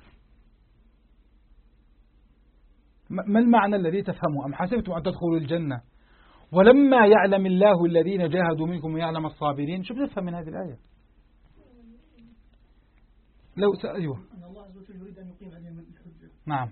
S1: ما المعنى الذي تفهمه؟ أم حسبتم أن تدخلوا الجنة ولما يعلم الله الذين جاهدوا منكم ويعلم الصابرين. شو بتفهم من هذه الآية؟ لو أيوه
S2: أن الله عز وجل يريد أن يقيم عليهم الحجة.
S1: نعم.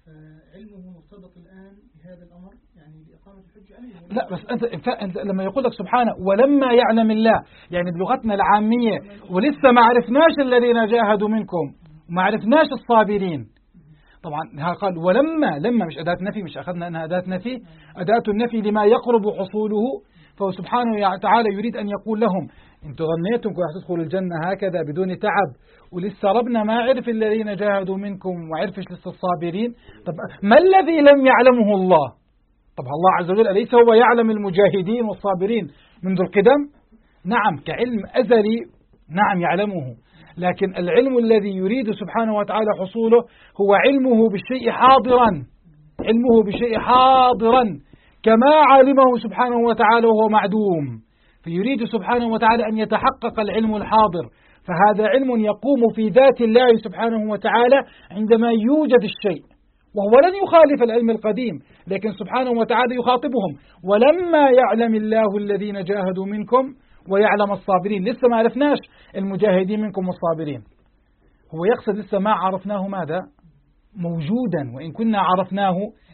S2: فعلمه مرتبط الآن بهذا الأمر، يعني بإقامة الحجة عليهم.
S1: لا بس أنت لما يقول لك سبحانه ولما يعلم الله، يعني بلغتنا العامية ولسه ما عرفناش الذين جاهدوا منكم وما عرفناش الصابرين. طبعا قال لما مش أداة نفي، مش أخذنا أنها أداة نفي، أداة النفي لما يقرب حصوله. فهو سبحانه وتعالى يريد أن يقول لهم انتم ظنيتم كنتم تدخلوا الجنة هكذا بدون تعب ولسه ربنا ما عرف الذين جاهدوا منكم وعرفش لسه الصابرين. طب ما الذي لم يعلمه الله؟ طب الله عز وجل أليس هو يعلم المجاهدين والصابرين منذ القدم؟ نعم كعلم أزلي، نعم يعلمه، لكن العلم الذي يريد سبحانه وتعالى حصوله هو علمه بالشيء حاضرا، علمه بشيء حاضرا كما علمه سبحانه وتعالى وهو معدوم. فيريد سبحانه وتعالى أن يتحقق العلم الحاضر، فهذا علم يقوم في ذات الله سبحانه وتعالى عندما يوجد الشيء، وهو لن يخالف العلم القديم، لكن سبحانه وتعالى يخاطبهم ولما يعلم الله الذين جاهدوا منكم ويعلم الصابرين. لسه ما عرفناش المجاهدين منكم والصابرين، هو يقصد لسه ما عرفناه ماذا؟ موجودا، وإن كنا عرفناه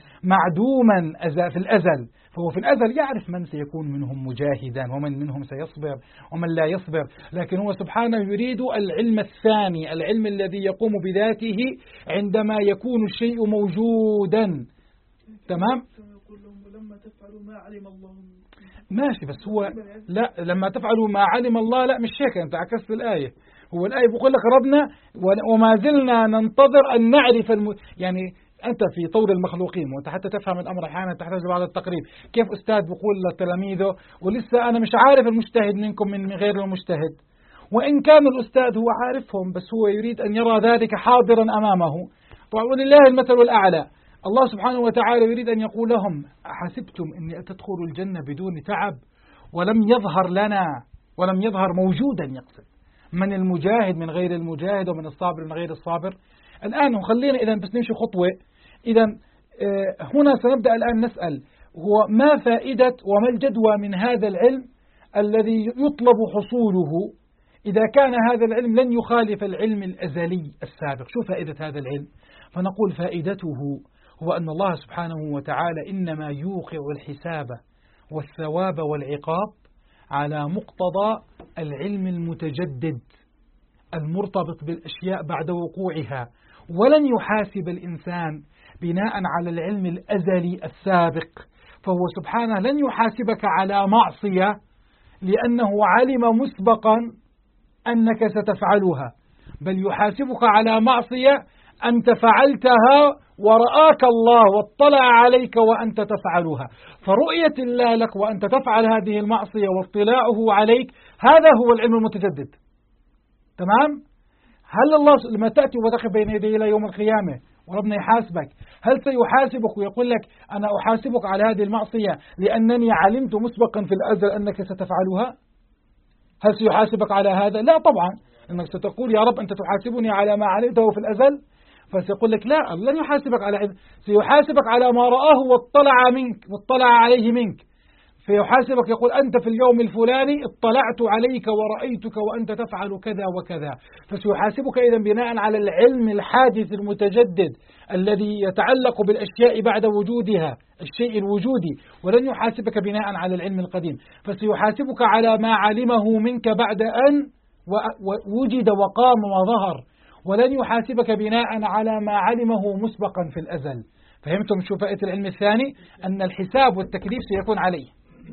S1: معدوما في الأزل. فهو في الأزل يعرف من سيكون منهم مجاهدا ومن منهم سيصبر ومن لا يصبر، لكن هو سبحانه يريد العلم الثاني، العلم الذي يقوم بذاته عندما يكون الشيء موجودا. تمام؟
S2: لما تفعلوا ما علم الله.
S1: ماشي، بس هو لا، لما تفعلوا ما علم الله، لا مش هيك، انت عكست الآية. هو الآية بيقول لك ربنا وما زلنا ننتظر أن نعرف يعني أنت في طور المخلوقين، وأنت حتى تفهم الأمر أحيانا تحتاج بعض التقريب. كيف أستاذ بيقول لتلاميذه ولسه أنا مش عارف المجتهد منكم من غير المجتهد، وإن كان الأستاذ هو عارفهم بس هو يريد أن يرى ذلك حاضرا أمامه. طبعا ولله المثل الأعلى. الله سبحانه وتعالى يريد أن يقول لهم أحسبتم أني أتدخلوا الجنة بدون تعب ولم يظهر لنا، ولم يظهر موجودا، يقصد من المجاهد من غير المجاهد ومن الصابر من غير الصابر. الآن خلينا إذا بس نمشي خطوة. إذا هنا سنبدأ الآن نسأل هو ما فائدة وما الجدوى من هذا العلم الذي يطلب حصوله إذا كان هذا العلم لن يخالف العلم الأزلي السابق؟ شو فائدة هذا العلم؟ فنقول فائدته هو أن الله سبحانه وتعالى إنما يوقع الحساب والثواب والعقاب على مقتضى العلم المتجدد المرتبط بالأشياء بعد وقوعها، ولن يحاسب الإنسان بناء على العلم الأزلي السابق. فهو سبحانه لن يحاسبك على معصية لأنه علم مسبقا أنك ستفعلها، بل يحاسبك على معصية أنت فعلتها ورآك الله واطلع عليك وأنت تفعلها. فرؤية الله لك وأنت تفعل هذه المعصية واطلاعه عليك هذا هو العلم المتجدد. تمام؟ هل الله لما تأتي وتقف بين يدي إلى يوم القيامة وربنا يحاسبك هل سيحاسبك ويقول لك أنا أحاسبك على هذه المعصية لأنني علمت مسبقا في الأزل أنك ستفعلها؟ هل سيحاسبك على هذا؟ لا طبعا، أنك ستقول يا رب أنت تحاسبني على ما علمته في الأزل، فسيقول لك لا، لن يحاسبك على، سيحاسبك على ما رآه واطلع عليه منك، فيحاسبك يقول أنت في اليوم الفلاني اطلعت عليك ورأيتك وأنت تفعل كذا وكذا. فسيحاسبك إذن بناء على العلم الحادث المتجدد الذي يتعلق بالأشياء بعد وجودها، الشيء الوجودي، ولن يحاسبك بناء على العلم القديم. فسيحاسبك على ما علمه منك بعد أن وجد وقام وظهر، ولن يحاسبك بناء على ما علمه مسبقا في الأزل. فهمتم شو فائدة العلم الثاني؟ أن الحساب والتكليف سيكون عليه.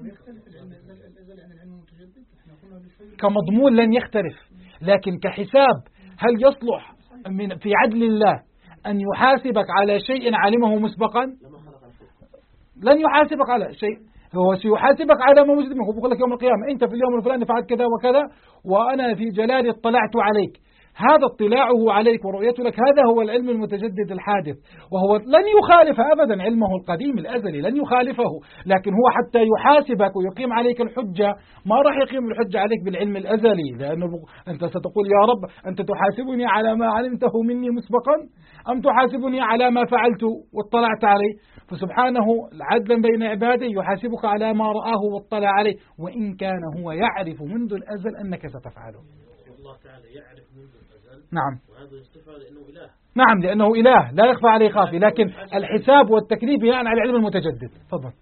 S1: كمضمون لن يختلف، لكن كحساب هل يصلح في عدل الله أن يحاسبك على شيء علمه مسبقا؟ لن يحاسبك على شيء، هو سيحاسبك على ما وجد منه. هو بيقول لك يوم القيامة أنت في اليوم الفلاني فعلت كذا وكذا وأنا في جلالي اطلعت عليك. هذا اطلاعه عليك ورؤيته لك هذا هو العلم المتجدد الحادث، وهو لن يخالف أبدا علمه القديم الأزلي، لن يخالفه، لكن هو حتى يحاسبك ويقيم عليك الحجة ما راح يقيم الحجة عليك بالعلم الأزلي، لأنه أنت ستقول يا رب أنت تحاسبني على ما علمته مني مسبقا أم تحاسبني على ما فعلت واطلعت عليه؟ فسبحانه عدلا بين عباده يحاسبك على ما رآه واطلع عليه، وإن كان هو يعرف منذ الأزل أنك ستفعله.
S3: الله تعالى يعرف منذ الأزل.
S1: نعم.
S3: وهذا يصطفى لأنه إله.
S1: نعم لأنه إله لا يخفى عليه خافي، لكن الحساب والتكليف بناء على العلم المتجدد. تفضل.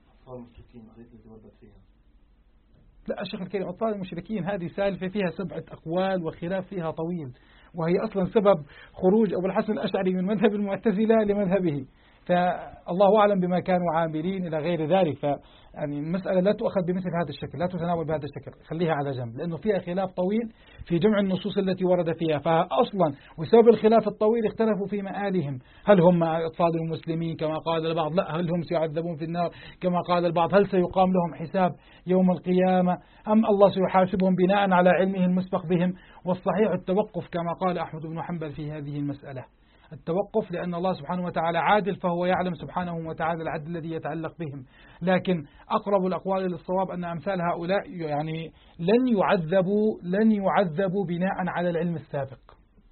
S1: لا الشيخ الكريم، أطفال المشركين هذه سالفة فيها 7 أقوال وخلاف فيها طويل، وهي أصلا سبب خروج أبو الحسن الأشعري من مذهب المعتزلة لمذهبه، فالله أعلم بما كانوا عاملين إلى غير ذلك. يعني المسألة لا تؤخذ بمثل هذا الشكل، لا تتناول بهذا الشكل، خليها على جنب، لأنه فيها خلاف طويل في جمع النصوص التي ورد فيها. فأصلا وسبب الخلاف الطويل اختلفوا في مآلهم، هل هم أطفال المسلمين كما قال البعض، لا هل هم سيعذبون في النار كما قال البعض، هل سيقام لهم حساب يوم القيامة أم الله سيحاسبهم بناء على علمه المسبق بهم. والصحيح التوقف كما قال أحمد بن حنبل في هذه المسألة، التوقف، لأن الله سبحانه وتعالى عادل فهو يعلم سبحانه وتعالى العدل الذي يتعلق بهم. لكن أقرب الأقوال للصواب أن أمثال هؤلاء يعني لن يعذبوا بناء على العلم السابق.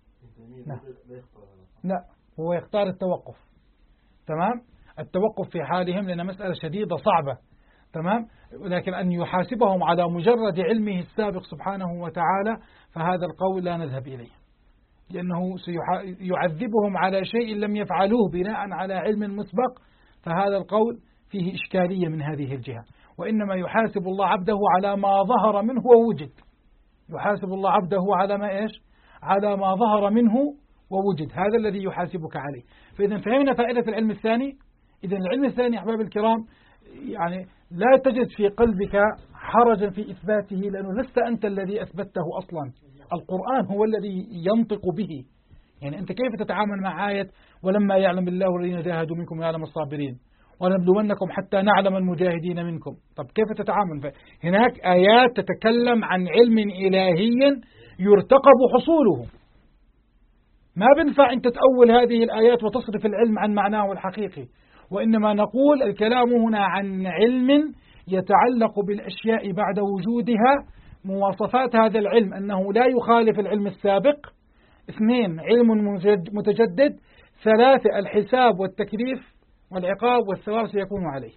S1: لا هو يختار التوقف. تمام، التوقف في حالهم لأن مسألة شديدة صعبة. تمام، لكن أن يحاسبهم على مجرد علمه السابق سبحانه وتعالى فهذا القول لا نذهب إليه، لأنه سيعذبهم على شيء لم يفعلوه بناء على علم مسبق، فهذا القول فيه إشكالية من هذه الجهة. وإنما يحاسب الله عبده على ما ظهر منه ووجد، يحاسب الله عبده على ما إيش؟ على ما ظهر منه ووجد، هذا الذي يحاسبك عليه. فإذا فهمنا فائدة العلم الثاني. إذا العلم الثاني أحباب الكرام يعني لا تجد في قلبك حرجا في إثباته، لأنه لست أنت الذي أثبته أصلا، القرآن هو الذي ينطق به. يعني أنت كيف تتعامل مع آية ولما يعلم الله الذين جاهدوا منكم ويعلم الصابرين ونبلونكم حتى نعلم المجاهدين منكم؟ طب كيف تتعامل؟ هناك آيات تتكلم عن علم إلهي يرتقب حصوله، ما بنفع أنت تأول هذه الآيات وتصرف العلم عن معناه الحقيقي، وإنما نقول الكلام هنا عن علم يتعلق بالأشياء بعد وجودها. مواصفات هذا العلم أنه لا يخالف العلم السابق. 2 علم متجدد. 3 الحساب والتكليف والعقاب والثواب سيكون عليه.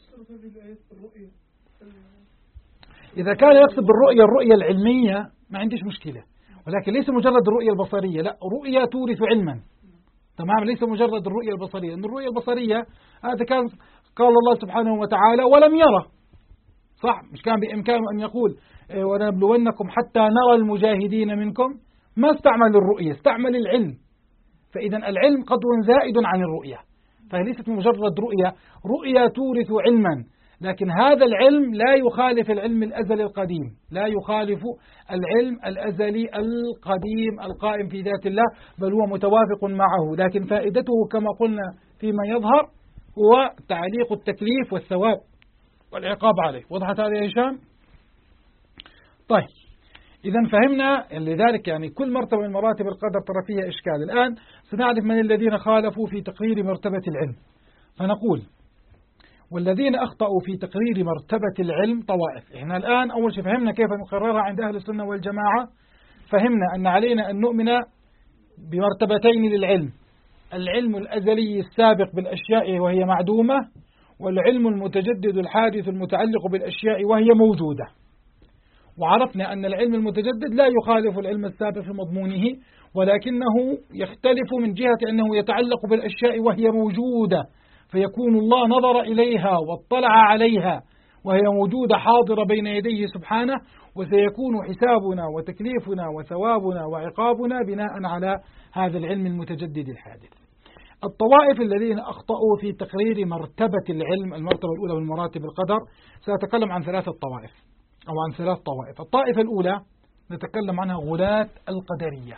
S1: إذا كان يقصد بالرؤية الرؤية العلمية ما عنديش مشكلة، ولكن ليس مجرد الرؤية البصرية، لا، رؤية تورث علما، تمام، ليس مجرد الرؤية البصرية، أن الرؤية البصرية هذا كان قال الله سبحانه وتعالى ولم يرى، صح؟ مش كان بإمكانه أن يقول ونبلونكم حتى نرى المجاهدين منكم؟ ما استعمل الرؤية، استعمل العلم. فإذا العلم قدر زائد عن الرؤية، فليست مجرد رؤية تورث علما، لكن هذا العلم لا يخالف العلم الأزلي القديم، لا يخالف العلم الأزلي القديم القائم في ذات الله، بل هو متوافق معه، لكن فائدته كما قلنا فيما يظهر هو تعليق التكليف والثواب والعقاب عليه. وضحت هذا يا هشام؟ طيب، إذا فهمنا، لذلك يعني كل مرتبة من مراتب القدر ترى فيها إشكال. الآن سنعرف من الذين خالفوا في تقرير مرتبة العلم، فنقول والذين أخطأوا في تقرير مرتبة العلم طوائف. إحنا الآن أول شيء فهمنا كيف نقررها عند أهل السنة والجماعة، فهمنا أن علينا أن نؤمن بمرتبتين للعلم: العلم الأزلي السابق بالأشياء وهي معدومة، والعلم المتجدد الحادث المتعلق بالأشياء وهي موجودة. وعرفنا أن العلم المتجدد لا يخالف العلم السابق في مضمونه، ولكنه يختلف من جهة أنه يتعلق بالأشياء وهي موجودة، فيكون الله نظر إليها واطلع عليها وهي موجودة حاضرة بين يديه سبحانه، وسيكون حسابنا وتكليفنا وثوابنا وعقابنا بناء على هذا العلم المتجدد الحادث. الطوائف الذين أخطأوا في تقرير مرتبة العلم، المرتبة الأولى من مراتب القدر، سأتكلم عن ثلاث طوائف. الطائفة الأولى نتكلم عنها غلاة القدرية،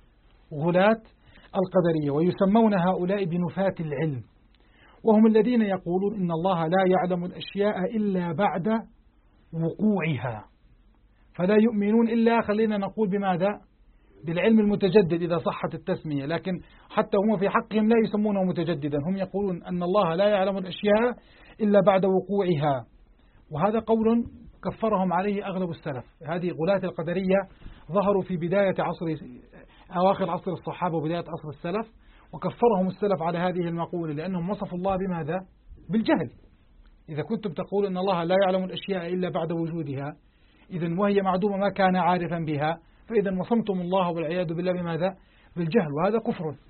S1: ويسمون هؤلاء بنفاة العلم، وهم الذين يقولون إن الله لا يعلم الأشياء إلا بعد وقوعها، فلا يؤمنون إلا، خلينا نقول بماذا؟ بالعلم المتجدد إذا صحت التسمية، لكن حتى هم في حقهم لا يسمونه متجددا، هم يقولون أن الله لا يعلم الأشياء إلا بعد وقوعها، وهذا قول كفرهم عليه أغلب السلف. هذه غلاة القدرية ظهروا في بداية أواخر عصر الصحابة وبداية عصر السلف، وكفرهم السلف على هذه المقولة لأنهم وصفوا الله بماذا؟ بالجهل. إذا كنتم تقول أن الله لا يعلم الأشياء إلا بعد وجودها، إذن وهي معدومة ما كان عارفا بها، فإذا وصمتم الله والعياذ بالله بماذا؟ بالجهل، وهذا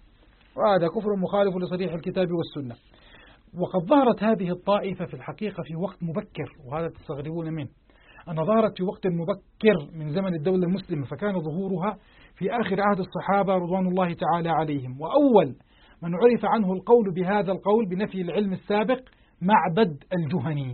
S1: كفر مخالف لصريح الكتاب والسنة. وقد ظهرت هذه الطائفة في الحقيقة في وقت مبكر، وهذا تستغربون منه، أن ظهرت في وقت مبكر من زمن الدولة المسلمة، فكان ظهورها في آخر عهد الصحابة رضوان الله تعالى عليهم. وأول من عرف عنه القول بهذا القول بنفي العلم السابق معبد الجهني،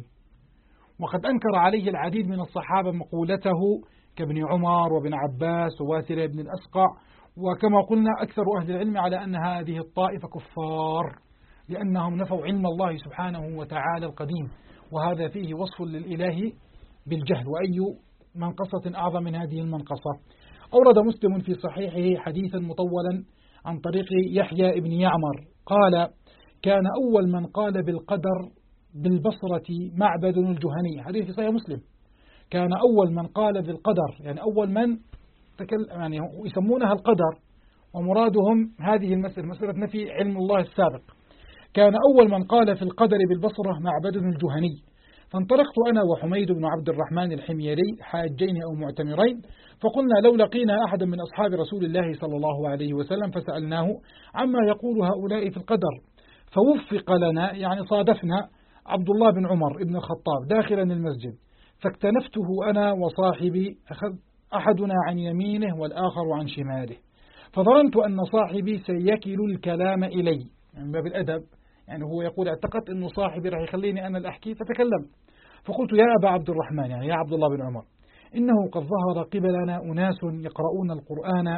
S1: وقد أنكر عليه العديد من الصحابة مقولته كابن عمر وابن عباس وواسلة بن الأسقع، وكما قلنا أكثر أهل العلم على أن هذه الطائفة كفار، لأنهم نفوا علم الله سبحانه وتعالى القديم، وهذا فيه وصف للإله بالجهل، وأي منقصة أعظم من هذه المنقصة. أورد مسلم في صحيحه حديثا مطولا عن طريق يحيى ابن يعمر قال: كان أول من قال بالقدر بالبصرة معبد الجهني. حديث في صحيح مسلم. كان أول من قال بالقدر، يعني أول من يعني يسمونها القدر، ومرادهم هذه مسألة نفي علم الله السابق. كان أول من قال في القدر بالبصرة معبد الجهني. فانطلقت أنا وحميد بن عبد الرحمن الحميري حاجين أو معتمرين، فقلنا لو لقينا أحدا من أصحاب رسول الله صلى الله عليه وسلم فسألناه عما يقول هؤلاء في القدر، فوفق لنا، يعني صادفنا عبد الله بن عمر بن الخطاب داخلا المسجد، فاكتنفته أنا وصاحبي، أخذ أحدنا عن يمينه والآخر عن شماله، فظننت أن صاحبي سيكل الكلام إلي، يعني باب الأدب، يعني هو يقول اعتقدت أن صاحبي راح يخليني أنا الأحكي، فتكلم. فقلت يا أبا عبد الرحمن، يعني يا عبد الله بن عمر، إنه قد ظهر قبلنا أناس يقرؤون القرآن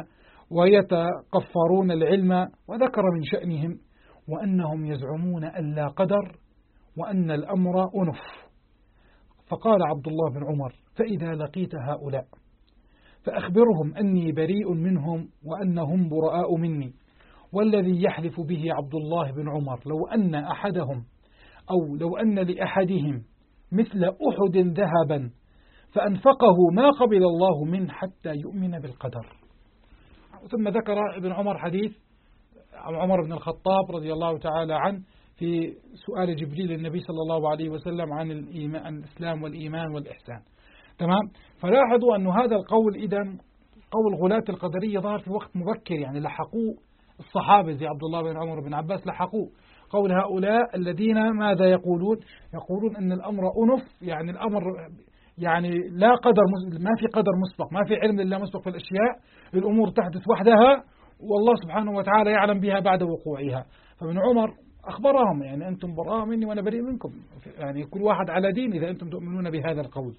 S1: ويتقفرون العلم، وذكر من شأنهم وأنهم يزعمون أن لا قدر وأن الأمر أنف. فقال عبد الله بن عمر: فإذا لقيت هؤلاء فأخبرهم أني بريء منهم وأنهم براء مني، والذي يحلف به عبد الله بن عمر لو أن أحدهم أو لو أن لأحدهم مثل أحد ذهبا فأنفقه ما قبل الله منه حتى يؤمن بالقدر. ثم ذكر ابن عمر حديث عمر بن الخطاب رضي الله تعالى عنه في سؤال جبريل النبي صلى الله عليه وسلم عن الإسلام والإيمان والإحسان. تمام. فلاحظوا أن هذا القول إذن قول غلاة القدرية ظهر في وقت مبكر، يعني لحقوا الصحابة زي عبد الله بن عمر بن عباس لحقوه. قول هؤلاء الذين ماذا يقولون؟ يقولون أن الأمر أنف، يعني الأمر يعني لا قدر، ما في قدر مسبق، ما في علم لله مسبق في الأشياء، الأمور تحدث وحدها والله سبحانه وتعالى يعلم بها بعد وقوعها. فابن عمر أخبرهم يعني أنتم براء مني وأنا بريء منكم، يعني كل واحد على دين إذا أنتم تؤمنون بهذا القول.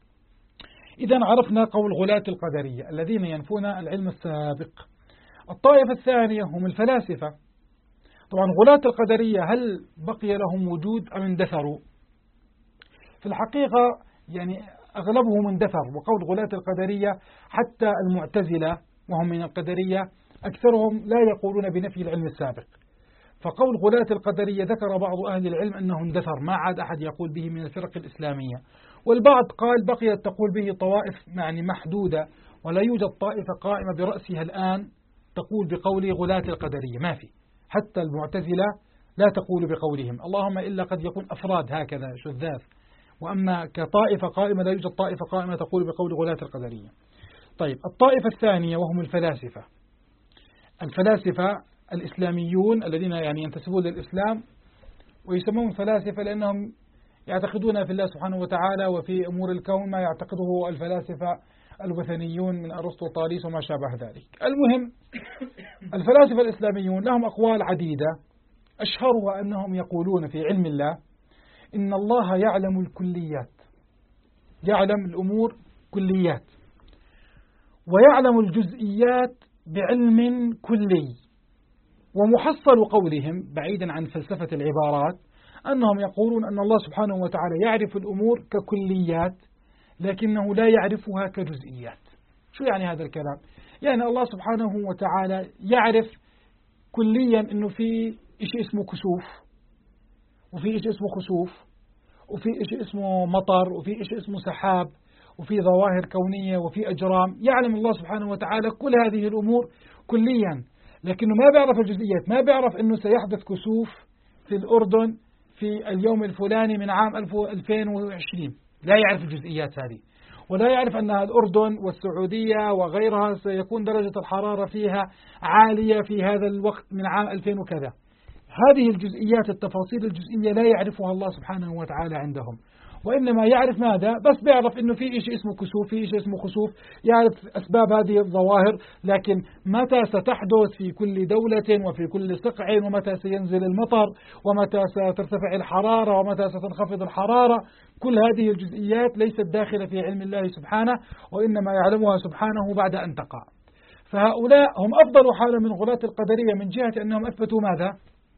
S1: إذا عرفنا قول غلاة القدرية الذين ينفون العلم السابق. الطائفة الثانية هم الفلاسفة. طبعا غلاة القدرية هل بقي لهم وجود أم اندثروا؟ في الحقيقة يعني أغلبهم اندثر، وقول غلاة القدرية حتى المعتزلة وهم من القدرية أكثرهم لا يقولون بنفي العلم السابق. فقول غلاة القدرية ذكر بعض أهل العلم أنه اندثر، ما عاد أحد يقول به من الفرق الإسلامية، والبعض قال بقيت تقول به طوائف يعني محدودة، ولا يوجد طائفة قائمة برأسها الآن تقول بقول غلاة القدرية، ما في، حتى المعتزلة لا تقول بقولهم، اللهم إلا قد يكون أفراد هكذا شذاذ، وأما كطائفة قائمة لا يوجد طائفة قائمة تقول بقول غلاة القدرية. طيب الطائفة الثانية وهم الفلاسفة. الفلاسفة الإسلاميون الذين يعني ينتسبون للإسلام ويسمون فلاسفة لأنهم يعتقدون في الله سبحانه وتعالى وفي أمور الكون ما يعتقده الفلاسفة الوثنيون من أرسطو وطاليس وما شابه ذلك. المهم الفلاسفة الإسلاميون لهم أقوال عديدة، أشهرها أنهم يقولون في علم الله إن الله يعلم الكليات، يعلم الأمور كليات، ويعلم الجزئيات بعلم كلي. ومحصل قولهم بعيدا عن فلسفة العبارات أنهم يقولون أن الله سبحانه وتعالى يعرف الأمور ككليات لكنه لا يعرفها كجزئيات. شو يعني هذا الكلام؟ يعني الله سبحانه وتعالى يعرف كليا أنه في شيء اسمه كسوف، وفي شيء اسمه خسوف، وفي شيء اسمه مطر، وفي شيء اسمه سحاب، وفي ظواهر كونية، وفي أجرام. يعلم الله سبحانه وتعالى كل هذه الأمور كليا، لكنه ما بيعرف الجزئيات، ما بيعرف أنه سيحدث كسوف في الأردن في اليوم الفلاني من عام 2020، لا يعرف الجزئيات هذه، ولا يعرف أن الأردن والسعودية وغيرها سيكون درجة الحرارة فيها عالية في هذا الوقت من عام 2000 وكذا. هذه الجزئيات التفاصيل الجزئية لا يعرفها الله سبحانه وتعالى عندهم، وإنما يعرف ماذا؟ بس بيعرف إنه في شيء اسمه كسوف، في شيء اسمه خسوف، يعرف أسباب هذه الظواهر، لكن متى ستحدث في كل دولة وفي كل صقع، ومتى سينزل المطر، ومتى سترتفع الحرارة، ومتى ستنخفض الحرارة، كل هذه الجزئيات ليست داخلة في علم الله سبحانه، وإنما يعلمها سبحانه بعد أن تقع. فهؤلاء هم أفضل حالة من غلاة القدرية من جهة أنهم أثبتوا ماذا؟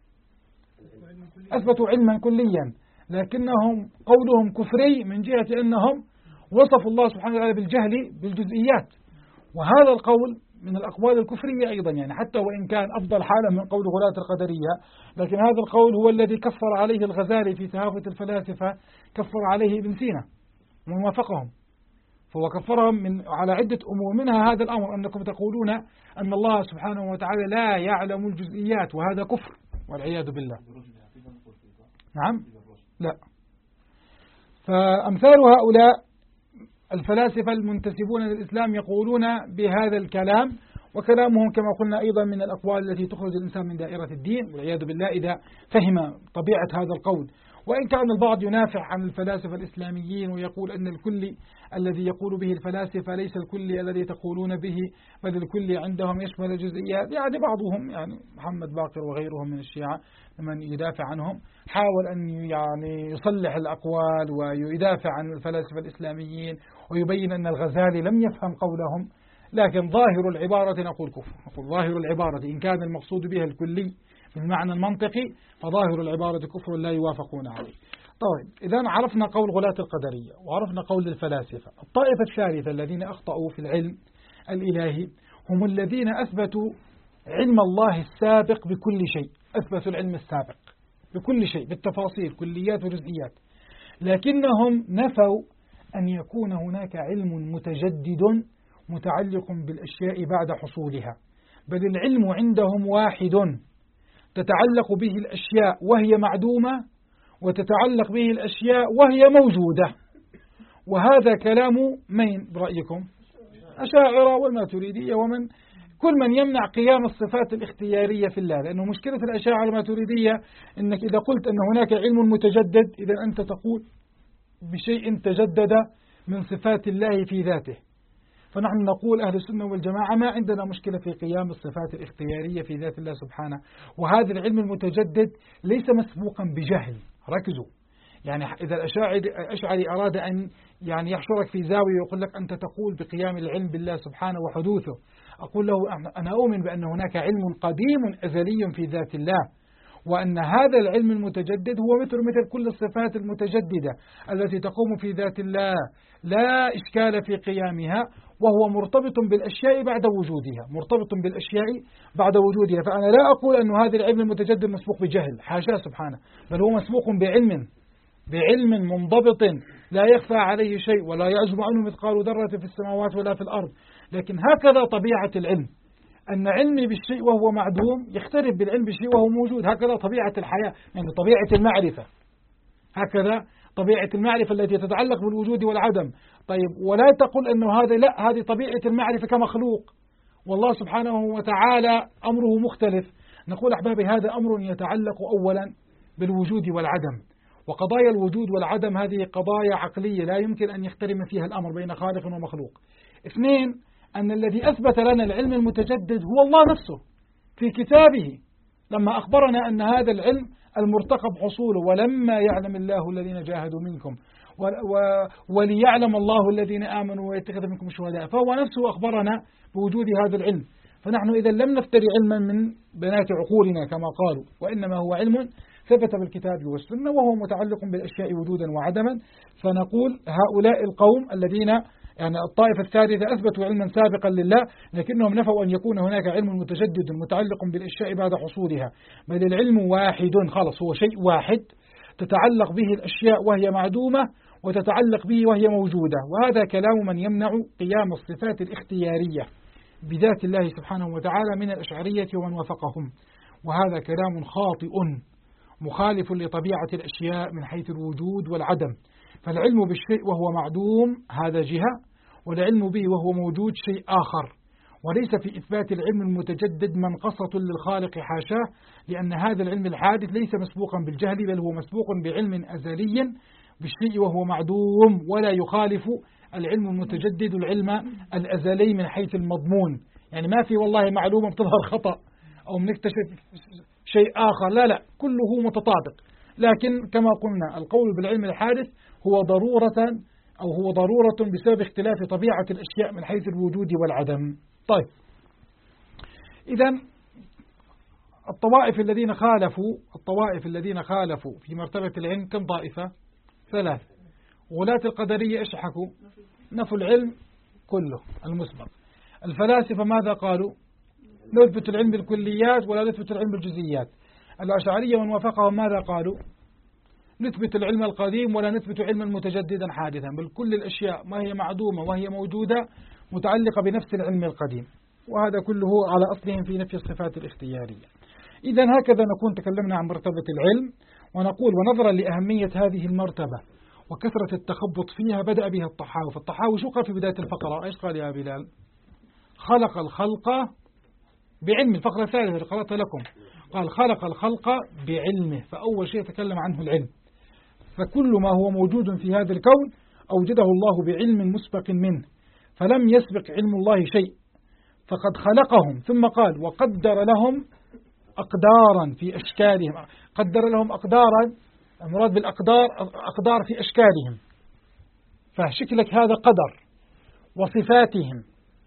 S1: أثبتوا علما كليا، لكنهم قولهم كفري من جهة أنهم وصفوا الله سبحانه وتعالى بالجهل بالجزئيات، وهذا القول من الأقوال الكفرية أيضا، يعني حتى وإن كان أفضل حالة من قول غلاة القدرية، لكن هذا القول هو الذي كفر عليه الغزالي في تهافت الفلاسفة، كفر عليه ابن سينا ومن وافقهم، فهو كفرهم من على عدة أمور، منها هذا الأمر أنكم تقولون أن الله سبحانه وتعالى لا يعلم الجزئيات، وهذا كفر والعياذ بالله. نعم؟ لا. فأمثال هؤلاء الفلاسفة المنتسبون للإسلام يقولون بهذا الكلام، وكلامهم كما قلنا أيضا من الأقوال التي تخرج الإنسان من دائرة الدين والعياذ بالله إذا فهم طبيعة هذا القول. وإن كان البعض ينافع عن الفلاسفة الإسلاميين ويقول أن الكل الذي يقول به الفلاسفة ليس الكل الذي تقولون به، بل الكل عندهم يشمل الجزئيات. يعني بعضهم يعني محمد باقر وغيرهم من الشيعة من يدافع عنهم حاول أن يعني يصلح الأقوال ويدافع عن الفلاسفة الإسلاميين ويبين أن الغزالي لم يفهم قولهم، لكن ظاهر العبارة نقول كفر. نقول ظاهر العبارة إن كان المقصود بها الكلي بالمعنى المنطقي فظاهر العبارة كفر لا يوافقون عليه. طيب إذا عرفنا قول غلاة القدرية وعرفنا قول الفلاسفة. الطائفة الثالثة الذين أخطأوا في العلم الإلهي هم الذين أثبتوا علم الله السابق بكل شيء، أثبتوا العلم السابق بكل شيء بالتفاصيل كليات وجزئيات، لكنهم نفوا أن يكون هناك علم متجدد متعلق بالأشياء بعد حصولها، بل العلم عندهم واحد تتعلق به الأشياء وهي معدومة، وتتعلق به الأشياء وهي موجودة. وهذا كلام من برأيكم؟ أشاعرة والماتريدية ومن كل من يمنع قيام الصفات الاختيارية في الله، لأنه مشكلة الأشاعرة الماتريدية أنك إذا قلت أن هناك علم متجدد إذا أنت تقول بشيء تجدد من صفات الله في ذاته. فنحن نقول أهل السنة والجماعة ما عندنا مشكلة في قيام الصفات الاختيارية في ذات الله سبحانه، وهذا العلم المتجدد ليس مسبوقا بجهل. ركزوا، يعني إذا الأشعري أراد أن يعني يحشرك في زاوية ويقول لك أنت تقول بقيام العلم بالله سبحانه وحدوثه، أقول له أنا أؤمن بأن هناك علم قديم أزلي في ذات الله، وأن هذا العلم المتجدد هو مثل كل الصفات المتجددة التي تقوم في ذات الله، لا إشكال في قيامها، وهو مرتبط بالأشياء بعد وجودها، مرتبط بالأشياء بعد وجودها. فأنا لا أقول أن هذا العلم المتجدد مسبوق بجهل، حاشا سبحانه، بل هو مسبوق بعلم منضبط لا يخفى عليه شيء ولا يعزب عنه مثقال ذرة في السماوات ولا في الأرض. لكن هكذا طبيعة العلم، أن علمي بالشيء وهو معدوم يختلف بالعلم بالشيء وهو موجود. هكذا طبيعة الحياة، يعني طبيعة المعرفة، هكذا طبيعة المعرفة التي تتعلق بالوجود والعدم. طيب، ولا تقل أنه هذه طبيعة المعرفة كمخلوق، والله سبحانه وتعالى أمره مختلف. نقول أحبابي هذا أمر يتعلق أولا بالوجود والعدم، وقضايا الوجود والعدم هذه قضايا عقلية لا يمكن أن يختلف فيها الأمر بين خالق ومخلوق. اثنين، أن الذي أثبت لنا العلم المتجدد هو الله نفسه في كتابه، لما أخبرنا أن هذا العلم المرتقب حصوله، ولما يعلم الله الذين جاهدوا منكم وليعلم الله الذين آمنوا ويتخذ منكم شهداء، فهو نفسه أخبرنا بوجود هذا العلم. فنحن إذا لم نفتري علما من بنات عقولنا كما قالوا، وإنما هو علم ثبت بالكتاب والسنة وهو متعلق بالأشياء وجودا وعدما. فنقول هؤلاء القوم الذين يعني الطائفة الثالثة أثبتوا علما سابقا لله، لكنهم نفوا أن يكون هناك علم متجدد متعلق بالأشياء بعد حصولها، بل العلم واحد، خلص هو شيء واحد تتعلق به الأشياء وهي معدومة وتتعلق به وهي موجودة. وهذا كلام من يمنع قيام الصفات الاختيارية بذات الله سبحانه وتعالى من الأشعرية ومن وافقهم، وهذا كلام خاطئ مخالف لطبيعة الأشياء من حيث الوجود والعدم. فالعلم بالشيء وهو معدوم هذا جهة، والعلم به وهو موجود شيء آخر، وليس في إثبات العلم المتجدد منقصة للخالق حاشاه، لأن هذا العلم الحادث ليس مسبوقا بالجهل، بل هو مسبوق بعلم أزلي بالشيء وهو معدوم، ولا يخالف العلم المتجدد العلم الأزلي من حيث المضمون. يعني ما في والله معلومة بتظهر خطأ أو بنكتشف شيء آخر، لا كله متطابق. لكن كما قلنا القول بالعلم الحادث هو ضرورة بسبب اختلاف طبيعة الأشياء من حيث الوجود والعدم. طيب، إذن الطوائف الذين خالفوا في مرتبة العلم كم طائفة؟ 3. غلاة القدرية إيش حكوا؟ نفوا العلم كله المسبق. الفلاسفة ماذا قالوا؟ نثبت العلم بالكليات ولا نثبت العلم بالجزئيات. الأشعرية ومن وافقهم ماذا قالوا؟ نثبت العلم القديم ولا نثبت علما متجددا حادثا، بل كل الأشياء ما هي معدومة وهي موجودة متعلقة بنفس العلم القديم، وهذا كله على أصلهم في نفي الصفات الاختيارية. إذن هكذا نكون تكلمنا عن مرتبة العلم، ونقول ونظرا لأهمية هذه المرتبة وكثرة التخبط فيها بدأ بها الطحاوي. فالطحاوي شو قال في بداية الفقرة؟ إيش قال يا بلال؟ خلق الخلق بعلم. الفقرة الثالثة اللي قرأتها لكم قال خلق الخلق بعلمه، فأول شيء تكلم عنه العلم. فكل ما هو موجود في هذا الكون أوجده الله بعلم مسبق منه، فلم يسبق علم الله شيء، فقد خلقهم. ثم قال وقدر لهم أقدارا في أشكالهم. قدر لهم أقدارا، المراد بالأقدار أقدار في أشكالهم، فشكلك هذا قدر، وصفاتهم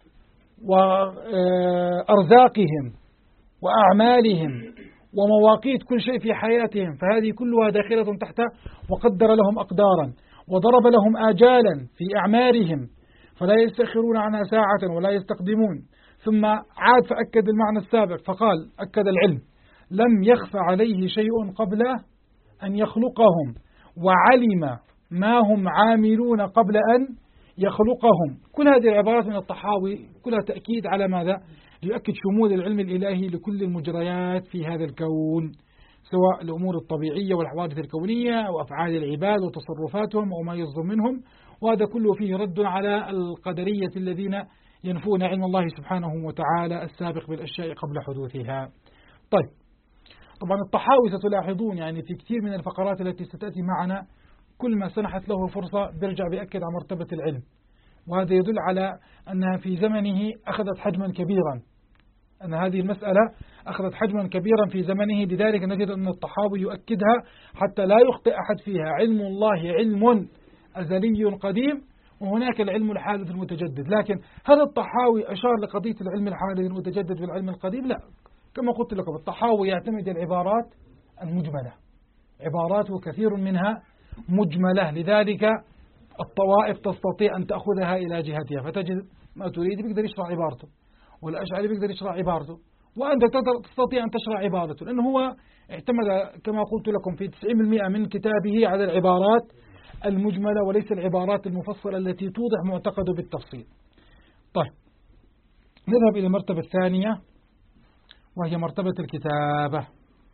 S1: وأرزاقهم وأعمالهم ومواقيت كل شيء في حياتهم، فهذه كلها داخلة تحت وقدر لهم أقدارا، وضرب لهم آجالا في أعمارهم فلا يستأخرون عنها ساعة ولا يستقدمون. ثم عاد فأكد المعنى السابق فقال أكد العلم لم يخف عليه شيء قبل أن يخلقهم، وعلم ما هم عاملون قبل أن يخلقهم. كل هذه العبارات من الطحاوي كلها تأكيد على ماذا؟ ليؤكد شمول العلم الإلهي لكل المجريات في هذا الكون، سواء الأمور الطبيعية والحوادث الكونية أو أفعال العباد وتصرفاتهم أو ما يصدر منهم. وهذا كله فيه رد على القدرية الذين ينفون علم الله سبحانه وتعالى السابق بالأشياء قبل حدوثها. طيب، طبعا الطحاوي ستلاحظون يعني في كثير من الفقرات التي ستأتي معنا كل ما سنحت له فرصة بيرجع بيأكد على مرتبة العلم، وهذا يدل على أنها في زمنه أخذت حجما كبيرا، أن هذه المسألة أخذت حجما كبيرا في زمنه. لذلك نجد أن الطحاوي يؤكدها حتى لا يخطئ أحد فيها. علم الله علم أزلي قديم، وهناك العلم الحادث المتجدد. لكن هل الطحاوي أشار لقضية العلم الحادث المتجدد والعلم القديم؟ لا، كما قلت لكم الطحاوي يعتمد العبارات المجملة، عباراته كثير منها مجملة، لذلك الطوائف تستطيع أن تأخذها إلى جهتها، فتجد ما تريد بيقدر يشرح عبارته، والأشعري بيقدر يشرح عبارته، وأنت تستطيع أن تشرح عبارته، لأنه هو اعتمد كما قلت لكم في 90% من كتابه على العبارات المجملة وليس العبارات المفصلة التي توضح معتقده بالتفصيل. طيب، نذهب إلى المرتبة الثانية وهي مرتبة الكتابة.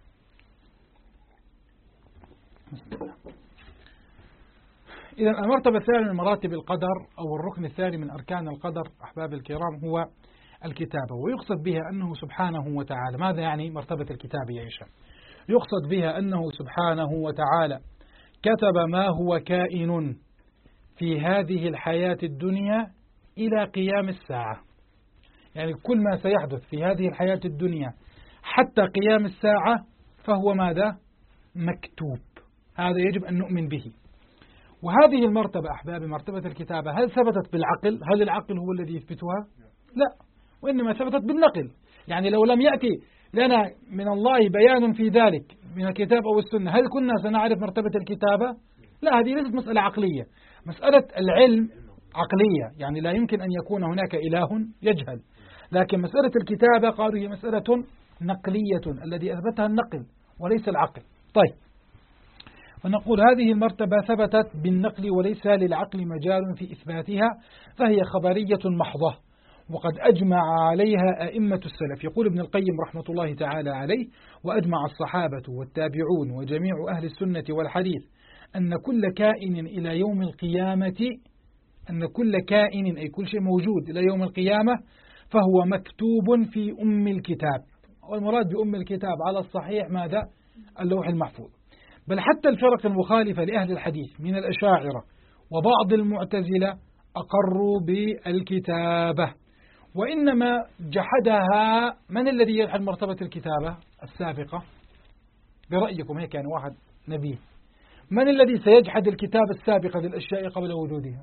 S1: إذا المرتبة الثانية من مراتب القدر أو الركن الثاني من أركان القدر أحباب الكرام هو الكتابة، ويقصد بها أنه سبحانه وتعالى، ماذا يعني مرتبة الكتابة يا هشام؟ يقصد بها أنه سبحانه وتعالى كتب ما هو كائن في هذه الحياة الدنيا إلى قيام الساعة، يعني كل ما سيحدث في هذه الحياة الدنيا حتى قيام الساعة فهو ماذا؟ مكتوب. هذا يجب أن نؤمن به. وهذه المرتبة أحبابي مرتبة الكتابة هل ثبتت بالعقل؟ هل العقل هو الذي يثبتها؟ لا، وإنما ثبتت بالنقل. يعني لو لم يأتي لنا من الله بيان في ذلك من الكتاب أو السنة هل كنا سنعرف مرتبة الكتابة؟ لا، هذه ليست مسألة عقلية. مسألة العلم عقلية، يعني لا يمكن أن يكون هناك إله يجهل، لكن مسألة الكتابة قالوا هي مسألة نقلية الذي أثبتها النقل وليس العقل. طيب، فنقول هذه المرتبة ثبتت بالنقل وليس للعقل مجال في إثباتها، فهي خبرية محضة، وقد أجمع عليها أئمة السلف. يقول ابن القيم رحمة الله تعالى عليه: وأجمع الصحابة والتابعون وجميع أهل السنة والحديث أن كل كائن إلى يوم القيامة، أن كل كائن أي كل شيء موجود إلى يوم القيامة فهو مكتوب في أم الكتاب. والمراد بأم الكتاب على الصحيح ماذا؟ اللوح المحفوظ. بل حتى الفرق المخالفة لأهل الحديث من الأشاعرة وبعض المعتزلة أقروا بالكتابة، وإنما جحدها من الذي يجحد مرتبة الكتابة السابقة؟ برأيكم هيك يعني واحد نبي، من الذي سيجحد الكتابة السابقة للأشياء قبل وجودها؟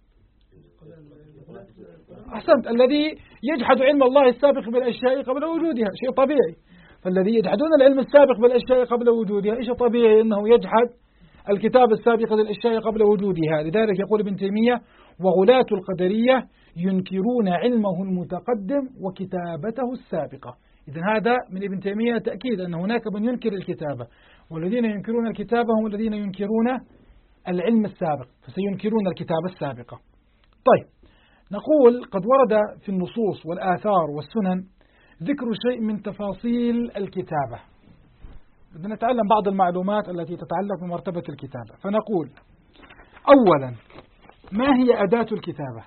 S1: أحسنت، الذي يجحد علم الله السابق بالأشياء قبل وجودها، شيء طبيعي. فالذي يجحدون العلم السابق بالأشياء قبل وجودها شيء طبيعي أنه يجحد الكتاب السابق للأشياء قبل وجودها. لذلك يقول ابن تيمية: وغلاة القدرية ينكرون علمه المتقدم وكتابته السابقة. إذن هذا من ابن تيمية تأكيد أن هناك من ينكر الكتابة، والذين ينكرون الكتابة هم الذين ينكرون العلم السابق، فسينكرون الكتابة السابقة. طيب، نقول قد ورد في النصوص والآثار والسنن ذكر شيء من تفاصيل الكتابة. بدنا نتعلم بعض المعلومات التي تتعلق بمرتبة الكتابة. فنقول: أولا، ما هي أداة الكتابة؟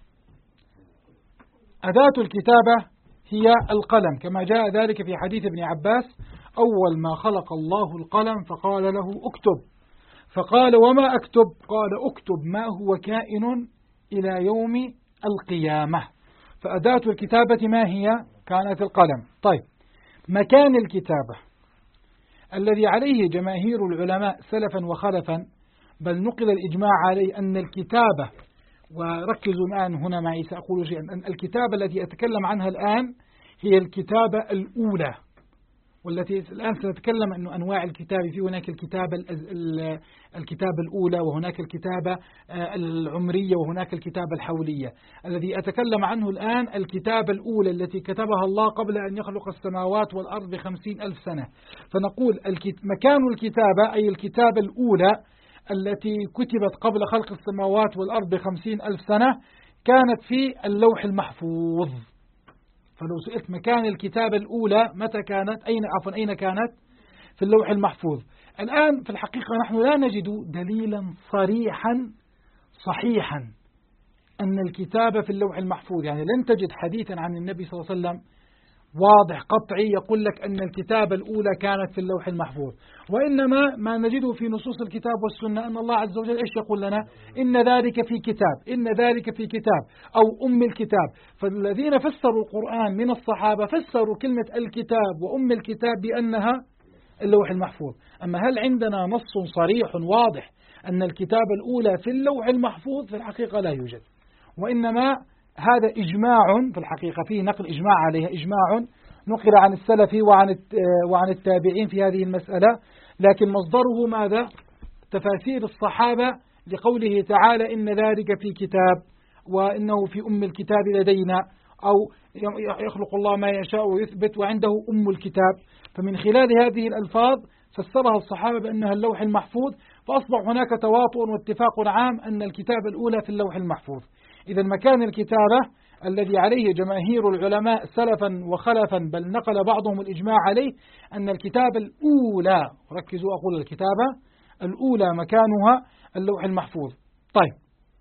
S1: أداة الكتابة هي القلم، كما جاء ذلك في حديث ابن عباس: أول ما خلق الله القلم فقال له اكتب، فقال: وما أكتب؟ قال: اكتب ما هو كائن إلى يوم القيامة. فأداة الكتابة ما هي؟ كانت القلم. طيب، مكان الكتابة الذي عليه جماهير العلماء سلفا وخلفا، بل نقل الإجماع عليه أن الكتابة، وركزوا الآن هنا معي سأقول شيئا، أن الكتابة التي أتكلم عنها الآن هي الكتابة الأولى، والتي الآن سنتكلم أن أنواع الكتاب. في هناك الكتابة الأولى، وهناك الكتابة العمرية، وهناك الكتابة الحولية. الذي أتكلم عنه الآن الكتابة الأولى التي كتبها الله قبل أن يخلق السماوات والأرض ب50,000 سنة. فنقول مكان الكتابة أي الكتابة الأولى التي كتبت قبل خلق السماوات والأرض ب50,000 سنة كانت في اللوح المحفوظ. فلو سئلت مكان الكتابة الأولى متى كانت؟ أين كانت؟ في اللوح المحفوظ. الآن في الحقيقة نحن لا نجد دليلا صريحا صحيحا أن الكتاب في اللوح المحفوظ، يعني لن تجد حديثا عن النبي صلى الله عليه وسلم واضح قطعي يقول لك أن الكتابة الأولى كانت في اللوح المحفوظ، وإنما ما نجده في نصوص الكتاب والسنة أن الله عز وجل إيش يقول لنا؟ إن ذلك في كتاب، إن ذلك في كتاب أو أم الكتاب. فالذين فسروا القرآن من الصحابة فسروا كلمة الكتاب وأم الكتاب بأنها اللوح المحفوظ. أما هل عندنا نص صريح واضح أن الكتابة الأولى في اللوح المحفوظ؟ في الحقيقة لا يوجد، وإنما هذا إجماع في الحقيقة، فيه نقل إجماع عليها، إجماع نقل عن السلف وعن التابعين في هذه المسألة، لكن مصدره ماذا؟ تفاسير الصحابة لقوله تعالى إن ذلك في كتاب وإنه في أم الكتاب لدينا، أو يخلق الله ما يشاء ويثبت وعنده أم الكتاب. فمن خلال هذه الألفاظ فسرها الصحابة بأنها اللوح المحفوظ، فأصبح هناك تواطؤ واتفاق عام أن الكتابة الأولى في اللوح المحفوظ. إذا مكان الكتابة الذي عليه جماهير العلماء سلفا وخلفا، بل نقل بعضهم الإجماع عليه، أن الكتابة الأولى، ركزوا أقول الكتابة الأولى مكانها اللوح المحفوظ. طيب،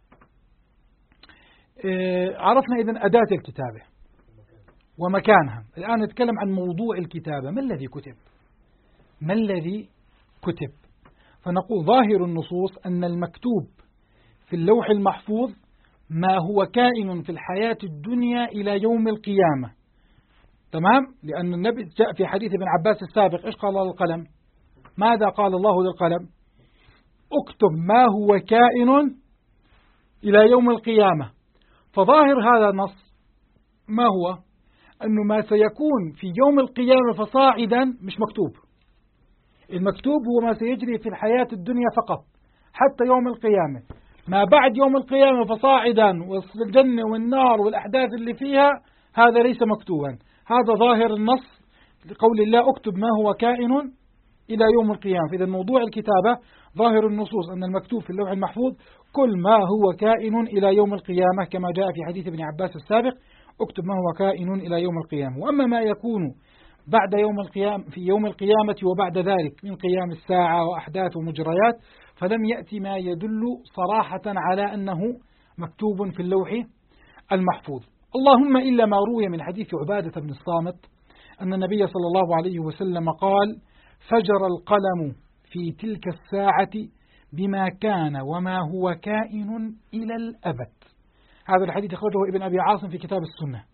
S1: عرفنا إذن أداة الكتابة ومكانها. الآن نتكلم عن موضوع الكتابة. ما الذي كتب؟ ما الذي كتب؟ فنقول ظاهر النصوص أن المكتوب في اللوح المحفوظ ما هو كائن في الحياة الدنيا إلى يوم القيامة. تمام؟ لأن النبي جاء في حديث ابن عباس السابق، إيش قال الله للقلم؟ ماذا قال الله للقلم؟ اكتب ما هو كائن إلى يوم القيامة. فظاهر هذا النص ما هو؟ أنه ما سيكون في يوم القيامة فصاعدا مش مكتوب. المكتوب هو ما سيجري في الحياة الدنيا فقط حتى يوم القيامة. ما بعد يوم القيامة فصاعدا والجنة والنار والأحداث اللي فيها هذا ليس مكتوبا. هذا ظاهر النص لقول الله اكتب ما هو كائن إلى يوم القيامة. إذا موضوع الكتابة ظاهر النصوص أن المكتوب في اللوح المحفوظ كل ما هو كائن إلى يوم القيامة، كما جاء في حديث ابن عباس السابق اكتب ما هو كائن إلى يوم القيامة. وأما ما يكون بعد يوم القيامة في يوم القيامة وبعد ذلك من قيام الساعة وأحداث ومجريات فلم يأتي ما يدل صراحة على أنه مكتوب في اللوح المحفوظ، اللهم إلا ما روي من حديث عبادة بن الصامت أن النبي صلى الله عليه وسلم قال فجر القلم في تلك الساعة بما كان وما هو كائن إلى الأبد. هذا الحديث أخرجه ابن أبي عاصم في كتاب السنة،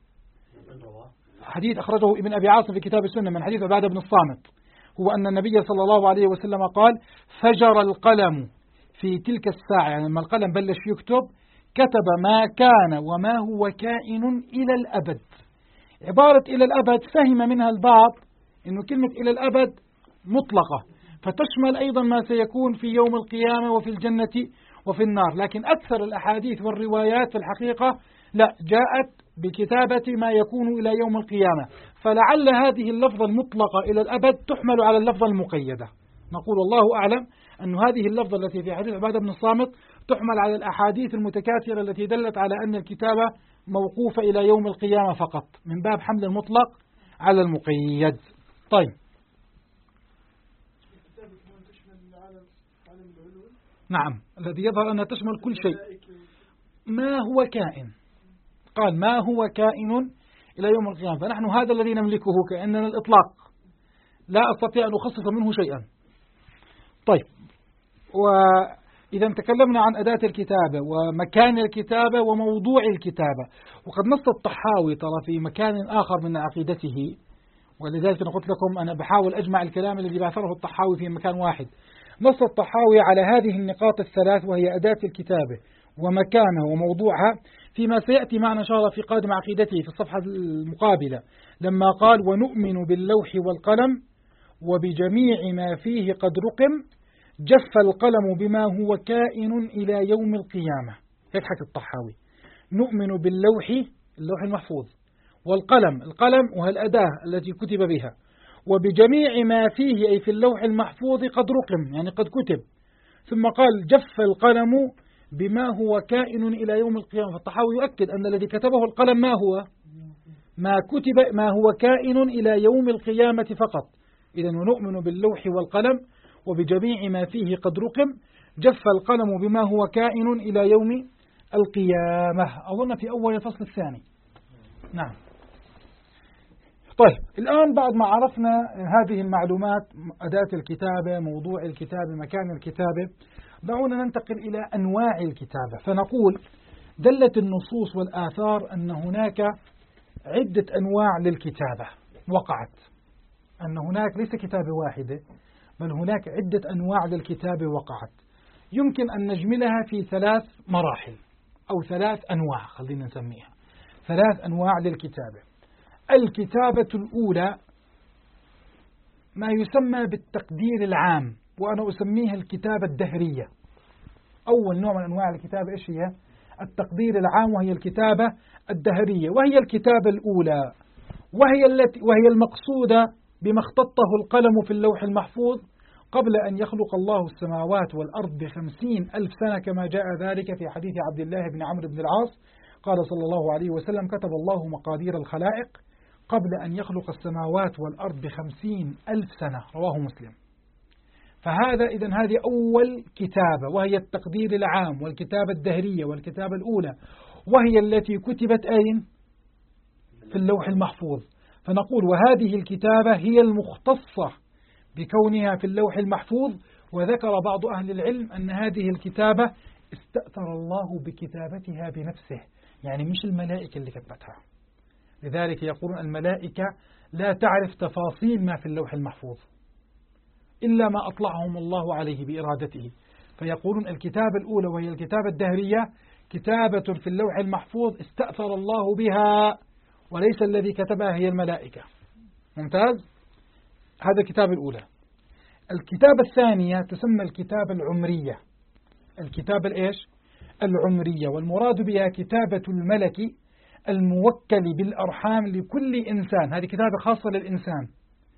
S1: حديث أخرجه ابن أبي عاصم في كتاب السنة من حديث عبادة بن الصامت، هو أن النبي صلى الله عليه وسلم قال فجر القلم في تلك الساعة، يعني لما القلم بلش يكتب كتب ما كان وما هو كائن إلى الأبد. عبارة إلى الأبد فهم منها البعض أنه كلمة إلى الأبد مطلقة فتشمل أيضا ما سيكون في يوم القيامة وفي الجنة وفي النار، لكن أكثر الأحاديث والروايات في الحقيقة لا جاءت بكتابة ما يكون إلى يوم القيامة، فلعل هذه اللفظة المطلقة إلى الأبد تحمل على اللفظة المقيدة. نقول والله أعلم أن هذه اللفظة التي في حديث عبادة بن الصامت تحمل على الأحاديث المتكاثرة التي دلت على أن الكتابة موقوفة إلى يوم القيامة فقط، من باب حمل المطلق على المقيد. طيب، نعم، الذي يظهر أنها تشمل كل شيء. ما هو كائن، قال ما هو كائن إلى يوم القيامة، فنحن هذا الذي نملكه كأننا الإطلاق، لا أستطيع أن أخصص منه شيئا. طيب، وإذا تكلمنا عن أداة الكتابة ومكان الكتابة وموضوع الكتابة، وقد نص الطحاوي ترى في مكان آخر من عقيدته، ولذلك أنا قلت لكم أنا بحاول أجمع الكلام الذي بعثره الطحاوي في مكان واحد. نص الطحاوي على هذه النقاط الثلاث وهي أداة الكتابة ومكانها وموضوعها فيما سيأتي معنا إن شاء الله في قادم عقيدته في الصفحة المقابلة، لما قال ونؤمن باللوح والقلم وبجميع ما فيه قد رقم جف القلم بما هو كائن إلى يوم القيامة. هيك حكى الطحاوي، نؤمن باللوح، اللوح المحفوظ، والقلم، القلم وهي الأداة التي كتب بها، وبجميع ما فيه أي في اللوح المحفوظ قد رقم يعني قد كتب، ثم قال جف القلم بما هو كائن إلى يوم القيامة. فالطحاوي يؤكد أن الذي كتبه القلم ما هو ما كتب ما هو كائن إلى يوم القيامة فقط. إذن ونؤمن باللوح والقلم وبجميع ما فيه قد رقم جف القلم بما هو كائن إلى يوم القيامة، أظن في أول الفصل الثاني. نعم. طيب الآن بعد ما عرفنا هذه المعلومات، أداة الكتابة، موضوع الكتابة، مكان الكتابة، دعونا ننتقل إلى أنواع الكتابة. فنقول دلت النصوص والآثار أن هناك عدة أنواع للكتابة وقعت، أن هناك ليس كتابة واحدة بل هناك عدة أنواع للكتابة وقعت. يمكن أن نجملها في 3 مراحل أو 3 أنواع، خلينا نسميها 3 أنواع للكتابة. الكتابة الأولى ما يسمى بالتقدير العام، وأنا أسميها الكتابة الدهرية. أول نوع من أنواع الكتابة إيش هي؟ التقدير العام، وهي الكتابة الدهرية، وهي الكتابة الأولى، وهي المقصودة بما اختطه القلم في اللوح المحفوظ قبل أن يخلق الله السماوات والأرض ب50,000 سنة، كما جاء ذلك في حديث عبد الله بن عمرو بن العاص قال صلى الله عليه وسلم: كتب الله مقادير الخلائق قبل أن يخلق السماوات والأرض ب50,000 سنة، رواه مسلم. فهذا إذن هذه أول كتابة، وهي التقدير العام والكتابة الدهرية والكتابة الأولى، وهي التي كتبت أين؟ في اللوح المحفوظ. فنقول وهذه الكتابة هي المختصة بكونها في اللوح المحفوظ. وذكر بعض أهل العلم أن هذه الكتابة استأثر الله بكتابتها بنفسه، يعني مش الملائكة اللي كتبتها. لذلك يقولون الملائكة لا تعرف تفاصيل ما في اللوح المحفوظ إلا ما أطلعهم الله عليه بإرادته. فيقولون الكتابة الأولى وهي الكتابة الدهرية كتابة في اللوح المحفوظ استأثر الله بها، وليس الذي كتبها هي الملائكة. ممتاز؟ هذا الكتابة الأولى. الكتابة الثانية تسمى الكتابة العمرية. الكتابة الإيش؟ العمرية، والمراد بها كتابة الملك الموكل بالأرحام لكل إنسان. هذه كتابة خاصة للإنسان.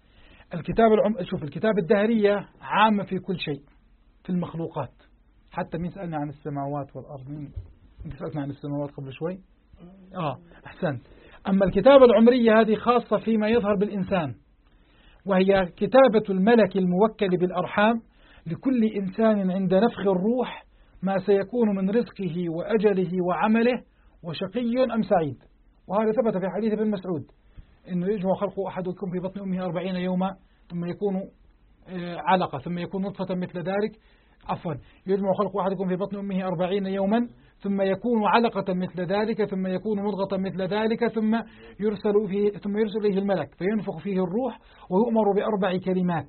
S1: شوف، الكتابة الدهرية عامة في كل شيء في المخلوقات. حتى مين سألنا عن السماوات والأرض؟ مين سألنا عن السماوات قبل شوي؟ أحسنت. أما الكتابة العمرية هذه خاصة فيما يظهر بالإنسان، وهي كتابة الملك الموكل بالأرحام لكل إنسان عند نفخ الروح ما سيكون من رزقه وأجله وعمله وشقي أم سعيد. وهذا ثبت في حديث ابن مسعود إنه يجمع خلق أحدكم في بطن أمه 40 يوما ثم يكون علقة ثم يكون نطفة مثل ذلك، يجمع خلق أحدكم في بطن أمه 40 يوما ثم يكون علقة مثل ذلك ثم يكون مضغة مثل ذلك ثم يرسل إليه الملك فينفخ فيه الروح ويؤمر ب4 كلمات: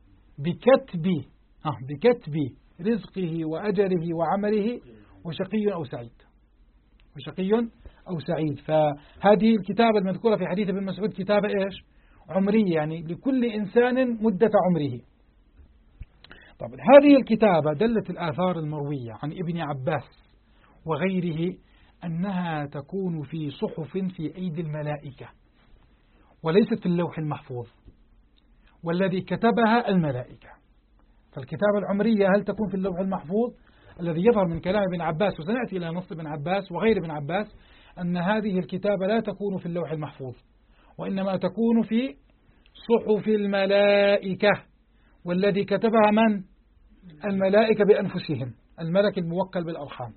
S1: بكتب رزقه وأجله وعمله وشقي أو سعيد. فهذه الكتابة المذكورة في حديث ابن مسعود كتابة إيش؟ عمرية، يعني لكل إنسان مدة عمره. طب هذه الكتابة دلت الآثار المروية عن ابن عباس وغيره أنها تكون في صحف في أيدي الملائكة وليست في اللوح المحفوظ، والذي كتبها الملائكة. فالكتابة العمرية هل تكون في اللوح المحفوظ؟ الذي يظهر من كلام ابن عباس، وسنأتي إلى نص ابن عباس وغير ابن عباس، أن هذه الكتابة لا تكون في اللوح المحفوظ، وإنما تكون في صحف الملائكة، والذي كتبها من؟ الملائكة بأنفسهم، الملك الموكل بالأرحام.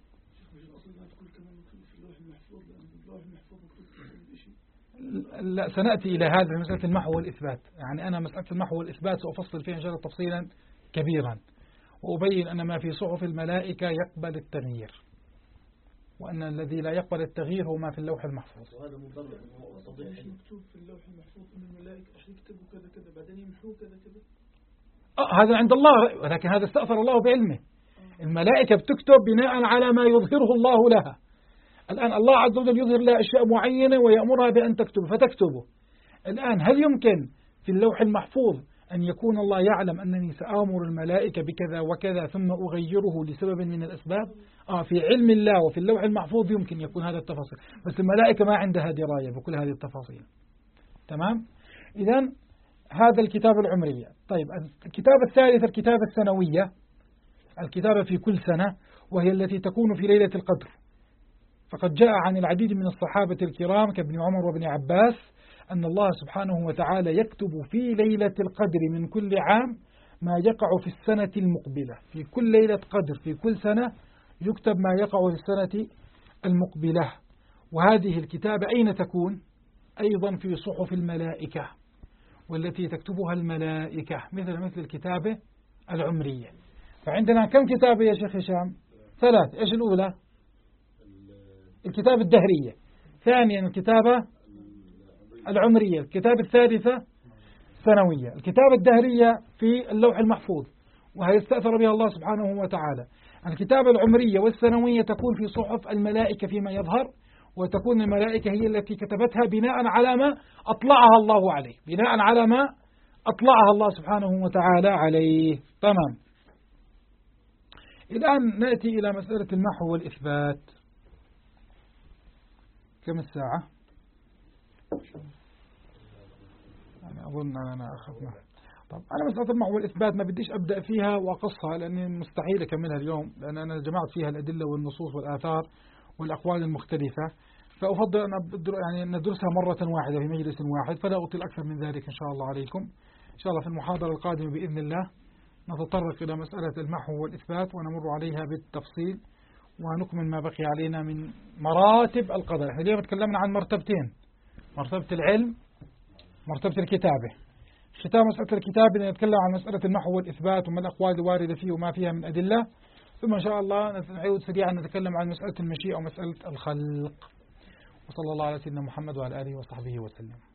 S1: لا، سنأتي إلى هذا في مسألة المحو والإثبات. يعني أنا مسألة المحو والإثبات سأفصل فيها إن شاء الله تفصيلا كبيرا، وأبين أن ما في صحف الملائكة يقبل التغيير، وأن الذي لا يقبل التغيير هو ما في اللوح المحفوظ.
S3: وهذا مكتوب
S2: في اللوح المحفوظ أن الملائكة يكتبوا كذا كذا بعدين يمحوا كذا كذا.
S1: هذا عند الله، ولكن هذا استأثر الله بعلمه. الملائكة بتكتب بناء على ما يظهره الله لها. الآن الله عز وجل يظهر لها أشياء معينة ويأمرها بأن تكتب فتكتبه. الآن هل يمكن في اللوح المحفوظ أن يكون الله يعلم أنني سآمر الملائكة بكذا وكذا ثم أغيره لسبب من الأسباب؟ في علم الله وفي اللوح المحفوظ يمكن يكون هذا التفاصيل، بس الملائكة ما عندها دراية بكل هذه التفاصيل. تمام؟ إذن هذا الكتابة العمرية. طيب الكتابة الثالثة الكتابة السنوية، الكتابة في كل سنة، وهي التي تكون في ليلة القدر. فقد جاء عن العديد من الصحابة الكرام كابن عمر وابن عباس أن الله سبحانه وتعالى يكتب في ليلة القدر من كل عام ما يقع في السنة المقبلة. في كل ليلة قدر في كل سنة يكتب ما يقع في السنة المقبلة. وهذه الكتابة أين تكون؟ أيضا في صحف الملائكة، والتي تكتبها الملائكة مثل الكتابة العمرية. فعندنا كم كتابة يا شيخ هشام؟ 3. إيش الأولى؟ الكتابة الدهرية. ثانيا الكتابة العمرية. الكتابة الثالثة السنوية. الكتابة الدهرية في اللوح المحفوظ، وهي استأثر بها الله سبحانه وتعالى. الكتابة العمرية والسنوية تكون في صحف الملائكة فيما يظهر، وتكون الملائكة هي التي كتبتها بناء على ما أطلعها الله عليه، بناء على ما أطلعها الله سبحانه وتعالى عليه. تمام. الآن نأتي إلى مسألة المحو والإثبات. كم الساعة؟ أنا أظن أنا أخذنا. طب أنا مسألة المحو والإثبات ما بديش أبدأ فيها وأقصها، لأني مستحيل أكملها اليوم، لأن أنا جمعت فيها الأدلة والنصوص والآثار والأقوال المختلفة، فأفضل أن ندرسها مرة واحدة في مجلس واحد، فلا أطيل أكثر من ذلك إن شاء الله عليكم. إن شاء الله في المحاضرة القادمة بإذن الله نتطرق إلى مسألة المحو والإثبات ونمر عليها بالتفصيل، ونكمل ما بقي علينا من مراتب القدر. احنا اليوم تكلمنا عن مرتبتين: مرتبة العلم، مرتبة الكتابة. ختام مسألة الكتابة نتكلم عن مسألة المحو والإثبات وما الأقوال الواردة فيه وما فيها من أدلة، ثم إن شاء الله نعود سريعا نتكلم عن مسألة المشيئة ومسألة الخلق. وصلى الله على سيدنا محمد وعلى آله وصحبه وسلم.